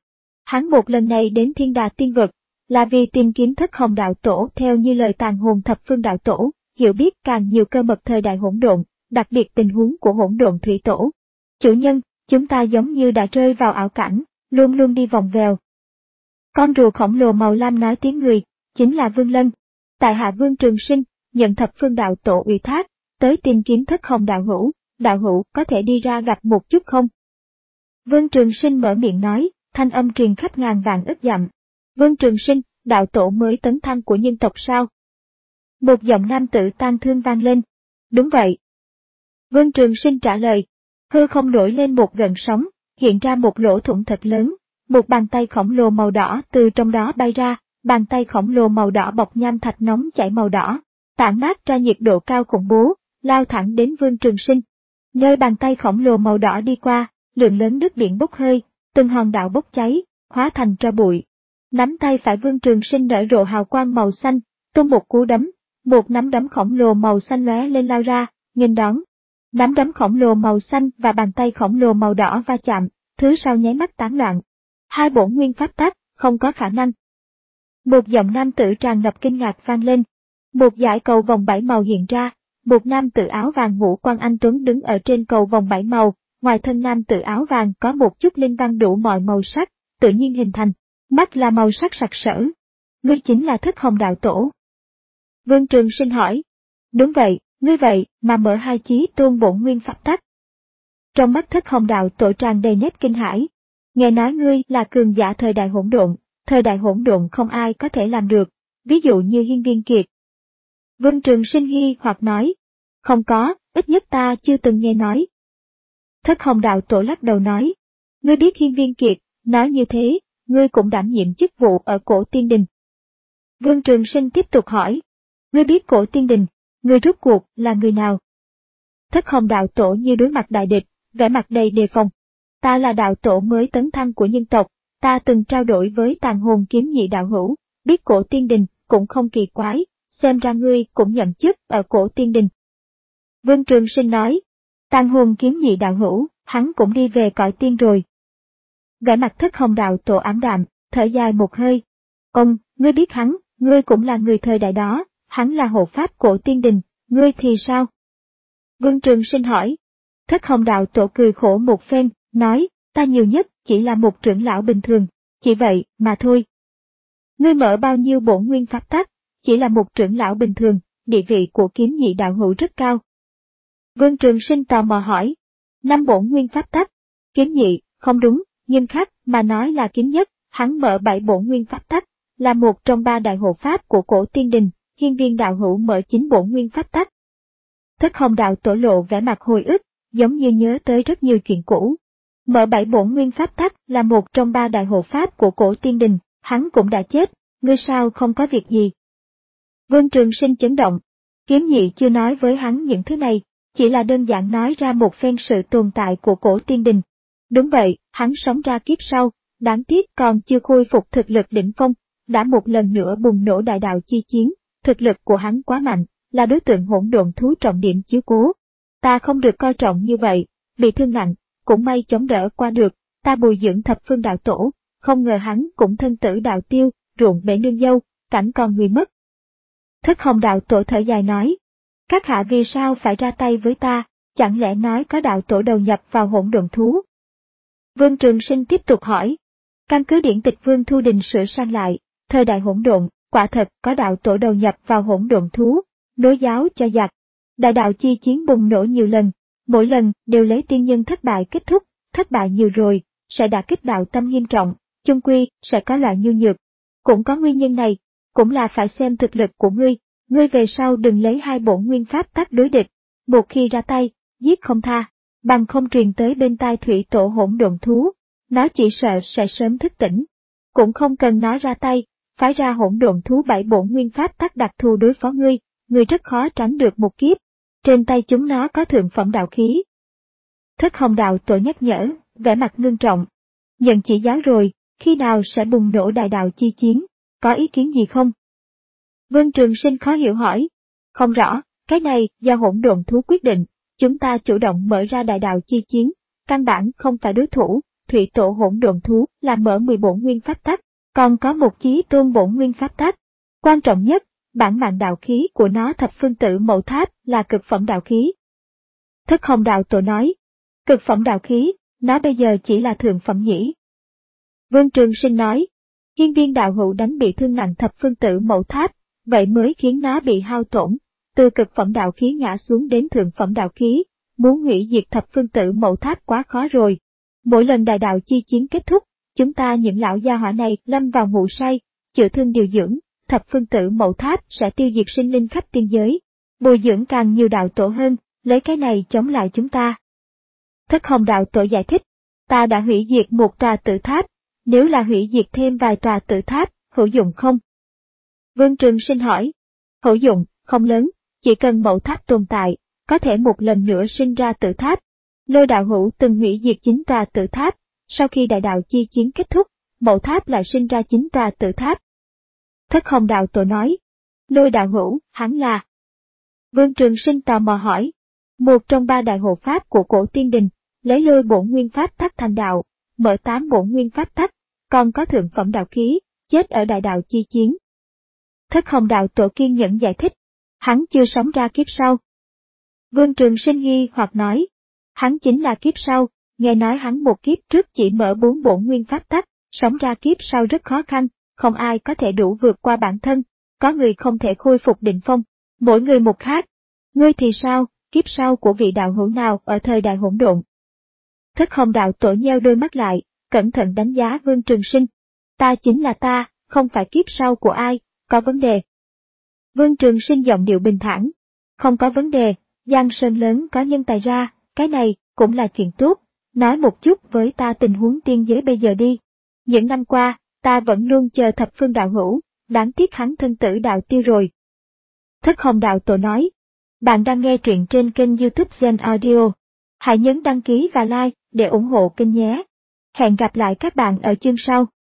Hắn một lần này đến Thiên Đà Tiên Vực, là vì tìm kiếm Thất Hồng Đạo Tổ theo như lời Tàn Hồn Thập Phương Đạo Tổ, hiểu biết càng nhiều cơ mật thời đại hỗn độn, đặc biệt tình huống của hỗn độn thủy tổ. Chủ nhân, chúng ta giống như đã rơi vào ảo cảnh, luôn luôn đi vòng vèo. Con rùa khổng lồ màu lam nói tiếng người, chính là Vương Lân. Tại hạ Vương Trường Sinh, nhận Thập Phương Đạo Tổ ủy thác, tới tìm kiếm Thất Hồng Đạo Hữu, đạo hữu có thể đi ra gặp một chút không? Vương Trường Sinh mở miệng nói, thanh âm truyền khắp ngàn vạn ức dặm. Vương Trường Sinh, đạo tổ mới tấn thăng của nhân tộc sao? Một giọng nam tử tang thương vang lên. Đúng vậy. Vương Trường Sinh trả lời. Hư không nổi lên một gợn sóng, hiện ra một lỗ thủng thật lớn, một bàn tay khổng lồ màu đỏ từ trong đó bay ra, bàn tay khổng lồ màu đỏ bọc nham thạch nóng chảy màu đỏ, tản mát ra nhiệt độ cao khủng bố, lao thẳng đến Vương Trường Sinh. Nơi bàn tay khổng lồ màu đỏ đi qua, lượng lớn nước biển bốc hơi, từng hòn đảo bốc cháy, hóa thành tro bụi. Nắm tay phải Vương Trường Sinh nở rộ hào quang màu xanh, tung một cú đấm, một nắm đấm khổng lồ màu xanh lóe lên lao ra, nghênh đón. Nắm đấm khổng lồ màu xanh và bàn tay khổng lồ màu đỏ va chạm, thứ sau nháy mắt tán loạn. Hai bổn nguyên pháp tắc, không có khả năng. Một giọng nam tử tràn ngập kinh ngạc vang lên. Một dải cầu vòng bảy màu hiện ra, một nam tử áo vàng ngũ quan anh tuấn đứng ở trên cầu vòng bảy màu, ngoài thân nam tử áo vàng có một chút linh văn đủ mọi màu sắc, tự nhiên hình thành, mắt là màu sắc sặc sỡ. Ngươi chính là Thất Hồng Đạo Tổ. Vương Trường Sinh hỏi. Đúng vậy, ngươi vậy mà mở hai chí tôn bổn nguyên pháp tắc. Trong mắt Thất Hồng Đạo Tổ tràn đầy nét kinh hãi. Nghe nói ngươi là cường giả thời đại hỗn độn, thời đại hỗn độn không ai có thể làm được, ví dụ như Hiên Viên Kiệt. Vương Trường Sinh nghi hoặc nói. Không có, ít nhất ta chưa từng nghe nói. Thất Hồng Đạo Tổ lắc đầu nói. Ngươi biết Hiên Viên Kiệt, nói như thế, ngươi cũng đảm nhiệm chức vụ ở Cổ Tiên Đình. Vương Trường Sinh tiếp tục hỏi. Ngươi biết Cổ Tiên Đình, ngươi rốt cuộc là người nào? Thất Hồng Đạo Tổ như đối mặt đại địch, vẻ mặt đầy đề phòng. Ta là đạo tổ mới tấn thăng của nhân tộc, ta từng trao đổi với Tàn Hồn Kiếm Nhị đạo hữu, biết Cổ Tiên Đình cũng không kỳ quái, xem ra ngươi cũng nhận chức ở Cổ Tiên Đình. Vương Trường Sinh nói. Tàn Hồn Kiếm Nhị đạo hữu, hắn cũng đi về cõi tiên rồi. Vẻ mặt Thất Hồng Đạo Tổ ảm đạm, thở dài một hơi. Ông, ngươi biết hắn, ngươi cũng là người thời đại đó, hắn là hộ pháp Cổ Tiên Đình, ngươi thì sao? Vương Trường Sinh hỏi. Thất Hồng Đạo Tổ cười khổ một phen, nói, ta nhiều nhất chỉ là một trưởng lão bình thường, chỉ vậy mà thôi. Ngươi mở bao nhiêu bổn nguyên pháp tắc, chỉ là một trưởng lão bình thường, địa vị của Kiếm Nhị đạo hữu rất cao. Vương Trường Sinh tò mò hỏi. Năm bổn nguyên pháp tắc, Kiếm Nhị, không đúng, nghiêm khắc mà nói là Kiếm Nhất, hắn mở bảy bổn nguyên pháp tắc, là một trong ba đại hộ pháp của Cổ Tiên Đình, Hiên Viên đạo hữu mở chín bổn nguyên pháp tắc. Thất Hồng Đạo Tổ lộ vẻ mặt hồi ức, giống như nhớ tới rất nhiều chuyện cũ. Mở bảy bổn nguyên pháp tắc là một trong ba đại hộ pháp của Cổ Tiên Đình, hắn cũng đã chết, ngươi sao không có việc gì? Vương Trường Sinh chấn động. Kiếm Nhị chưa nói với hắn những thứ này, chỉ là đơn giản nói ra một phen sự tồn tại của Cổ Tiên Đình. Đúng vậy, hắn sống ra kiếp sau, đáng tiếc còn chưa khôi phục thực lực đỉnh phong, đã một lần nữa bùng nổ đại đạo chi chiến, thực lực của hắn quá mạnh, là đối tượng hỗn độn thú trọng điểm chiếu cố. Ta không được coi trọng như vậy, bị thương nặng, cũng may chống đỡ qua được, ta bồi dưỡng Thập Phương Đạo Tổ, không ngờ hắn cũng thân tử đạo tiêu, ruộng bể nương dâu, cảnh còn người mất. Thất Hồng Đạo Tổ thở dài nói, các hạ vì sao phải ra tay với ta, chẳng lẽ nói có đạo tổ đầu nhập vào hỗn độn thú? Vương Trường Sinh tiếp tục hỏi, căn cứ điển tịch Vương Thu Đình sửa sang lại, thời đại hỗn độn, quả thật có đạo tổ đầu nhập vào hỗn độn thú, nối giáo cho giặc. Đại đạo chi chiến bùng nổ nhiều lần, mỗi lần đều lấy tiên nhân thất bại kết thúc, thất bại nhiều rồi, sẽ đả kích đạo tâm nghiêm trọng, chung quy sẽ có loại nhu nhược. Cũng có nguyên nhân này, cũng là phải xem thực lực của ngươi, ngươi về sau đừng lấy hai bổn nguyên pháp tắc đối địch, một khi ra tay, giết không tha, bằng không truyền tới bên tai thủy tổ hỗn độn thú, nó chỉ sợ sẽ sớm thức tỉnh. Cũng không cần nó ra tay, phái ra hỗn độn thú bảy bổn nguyên pháp tắc đặc thù đối phó ngươi, ngươi rất khó tránh được một kiếp. Trên tay chúng nó có thượng phẩm đạo khí. Thất Hồng Đạo Tổ nhắc nhở, vẻ mặt ngưng trọng. Nhận chỉ giáo rồi, khi nào sẽ bùng nổ đại đạo chi chiến, có ý kiến gì không? Vương Trường Sinh khó hiểu hỏi. Không rõ, cái này do hỗn độn thú quyết định, chúng ta chủ động mở ra đại đạo chi chiến, căn bản không phải đối thủ, thủy tổ hỗn độn thú là mở mười bổn nguyên pháp tắc, còn có một chí tôn bổn nguyên pháp tắc. Quan trọng nhất, bản mạng đạo khí của nó thập phương tử mẫu tháp là cực phẩm đạo khí. Thất Hồng đạo tổ nói, cực phẩm đạo khí, nó bây giờ chỉ là thượng phẩm nhỉ. Vương Trường Sinh nói, hiên viên đạo hữu đánh bị thương nặng thập phương tử mẫu tháp, vậy mới khiến nó bị hao tổn, từ cực phẩm đạo khí ngã xuống đến thượng phẩm đạo khí, muốn hủy diệt thập phương tử mẫu tháp quá khó rồi. Mỗi lần đại đạo chi chiến kết thúc, chúng ta những lão gia hỏa này lâm vào ngủ say, chữa thương điều dưỡng, thập phương tử mẫu tháp sẽ tiêu diệt sinh linh khắp tiên giới, bồi dưỡng càng nhiều đạo tổ hơn, lấy cái này chống lại chúng ta. Thất Hồng đạo tổ giải thích, ta đã hủy diệt một tòa tử tháp, nếu là hủy diệt thêm vài tòa tử tháp, hữu dụng không? Vương Trường Sinh hỏi, hữu dụng, không lớn, chỉ cần mẫu tháp tồn tại, có thể một lần nữa sinh ra tử tháp. Lôi đạo hữu từng hủy diệt chín tòa tử tháp, sau khi đại đạo chi chiến kết thúc, mẫu tháp lại sinh ra chín tòa tử tháp. Thất Hồng đạo tổ nói, lôi đạo hữu, hắn là. Vương Trường Sinh tò mò hỏi, một trong ba đại hộ pháp của cổ tiên đình, lấy lôi bổn nguyên pháp tắc thành đạo, mở tám bổn nguyên pháp tắc, còn có thượng phẩm đạo khí, chết ở đại đạo chi chiến. Thất Hồng đạo tổ kiên nhẫn giải thích, hắn chưa sống ra kiếp sau. Vương Trường Sinh nghi hoặc nói, hắn chính là kiếp sau, nghe nói hắn một kiếp trước chỉ mở bốn bổn nguyên pháp tắc, sống ra kiếp sau rất khó khăn, không ai có thể đủ vượt qua bản thân, có người không thể khôi phục định phong, mỗi người một khác. Ngươi thì sao, kiếp sau của vị đạo hữu nào ở thời đại hỗn độn? Thất Hồng đạo tổ nheo đôi mắt lại, cẩn thận đánh giá Vương Trường Sinh. Ta chính là ta, không phải kiếp sau của ai, có vấn đề. Vương Trường Sinh giọng điệu bình thản, không có vấn đề, Giang Sơn lớn có nhân tài ra, cái này cũng là chuyện tốt, nói một chút với ta tình huống tiên giới bây giờ đi. Những năm qua, ta vẫn luôn chờ thập phương đạo hữu, đáng tiếc hắn thân tử đạo tiêu rồi. Thất Hồng đạo tổ nói, bạn đang nghe truyện trên kênh YouTube Gen Audio. Hãy nhấn đăng ký và like để ủng hộ kênh nhé. Hẹn gặp lại các bạn ở chương sau.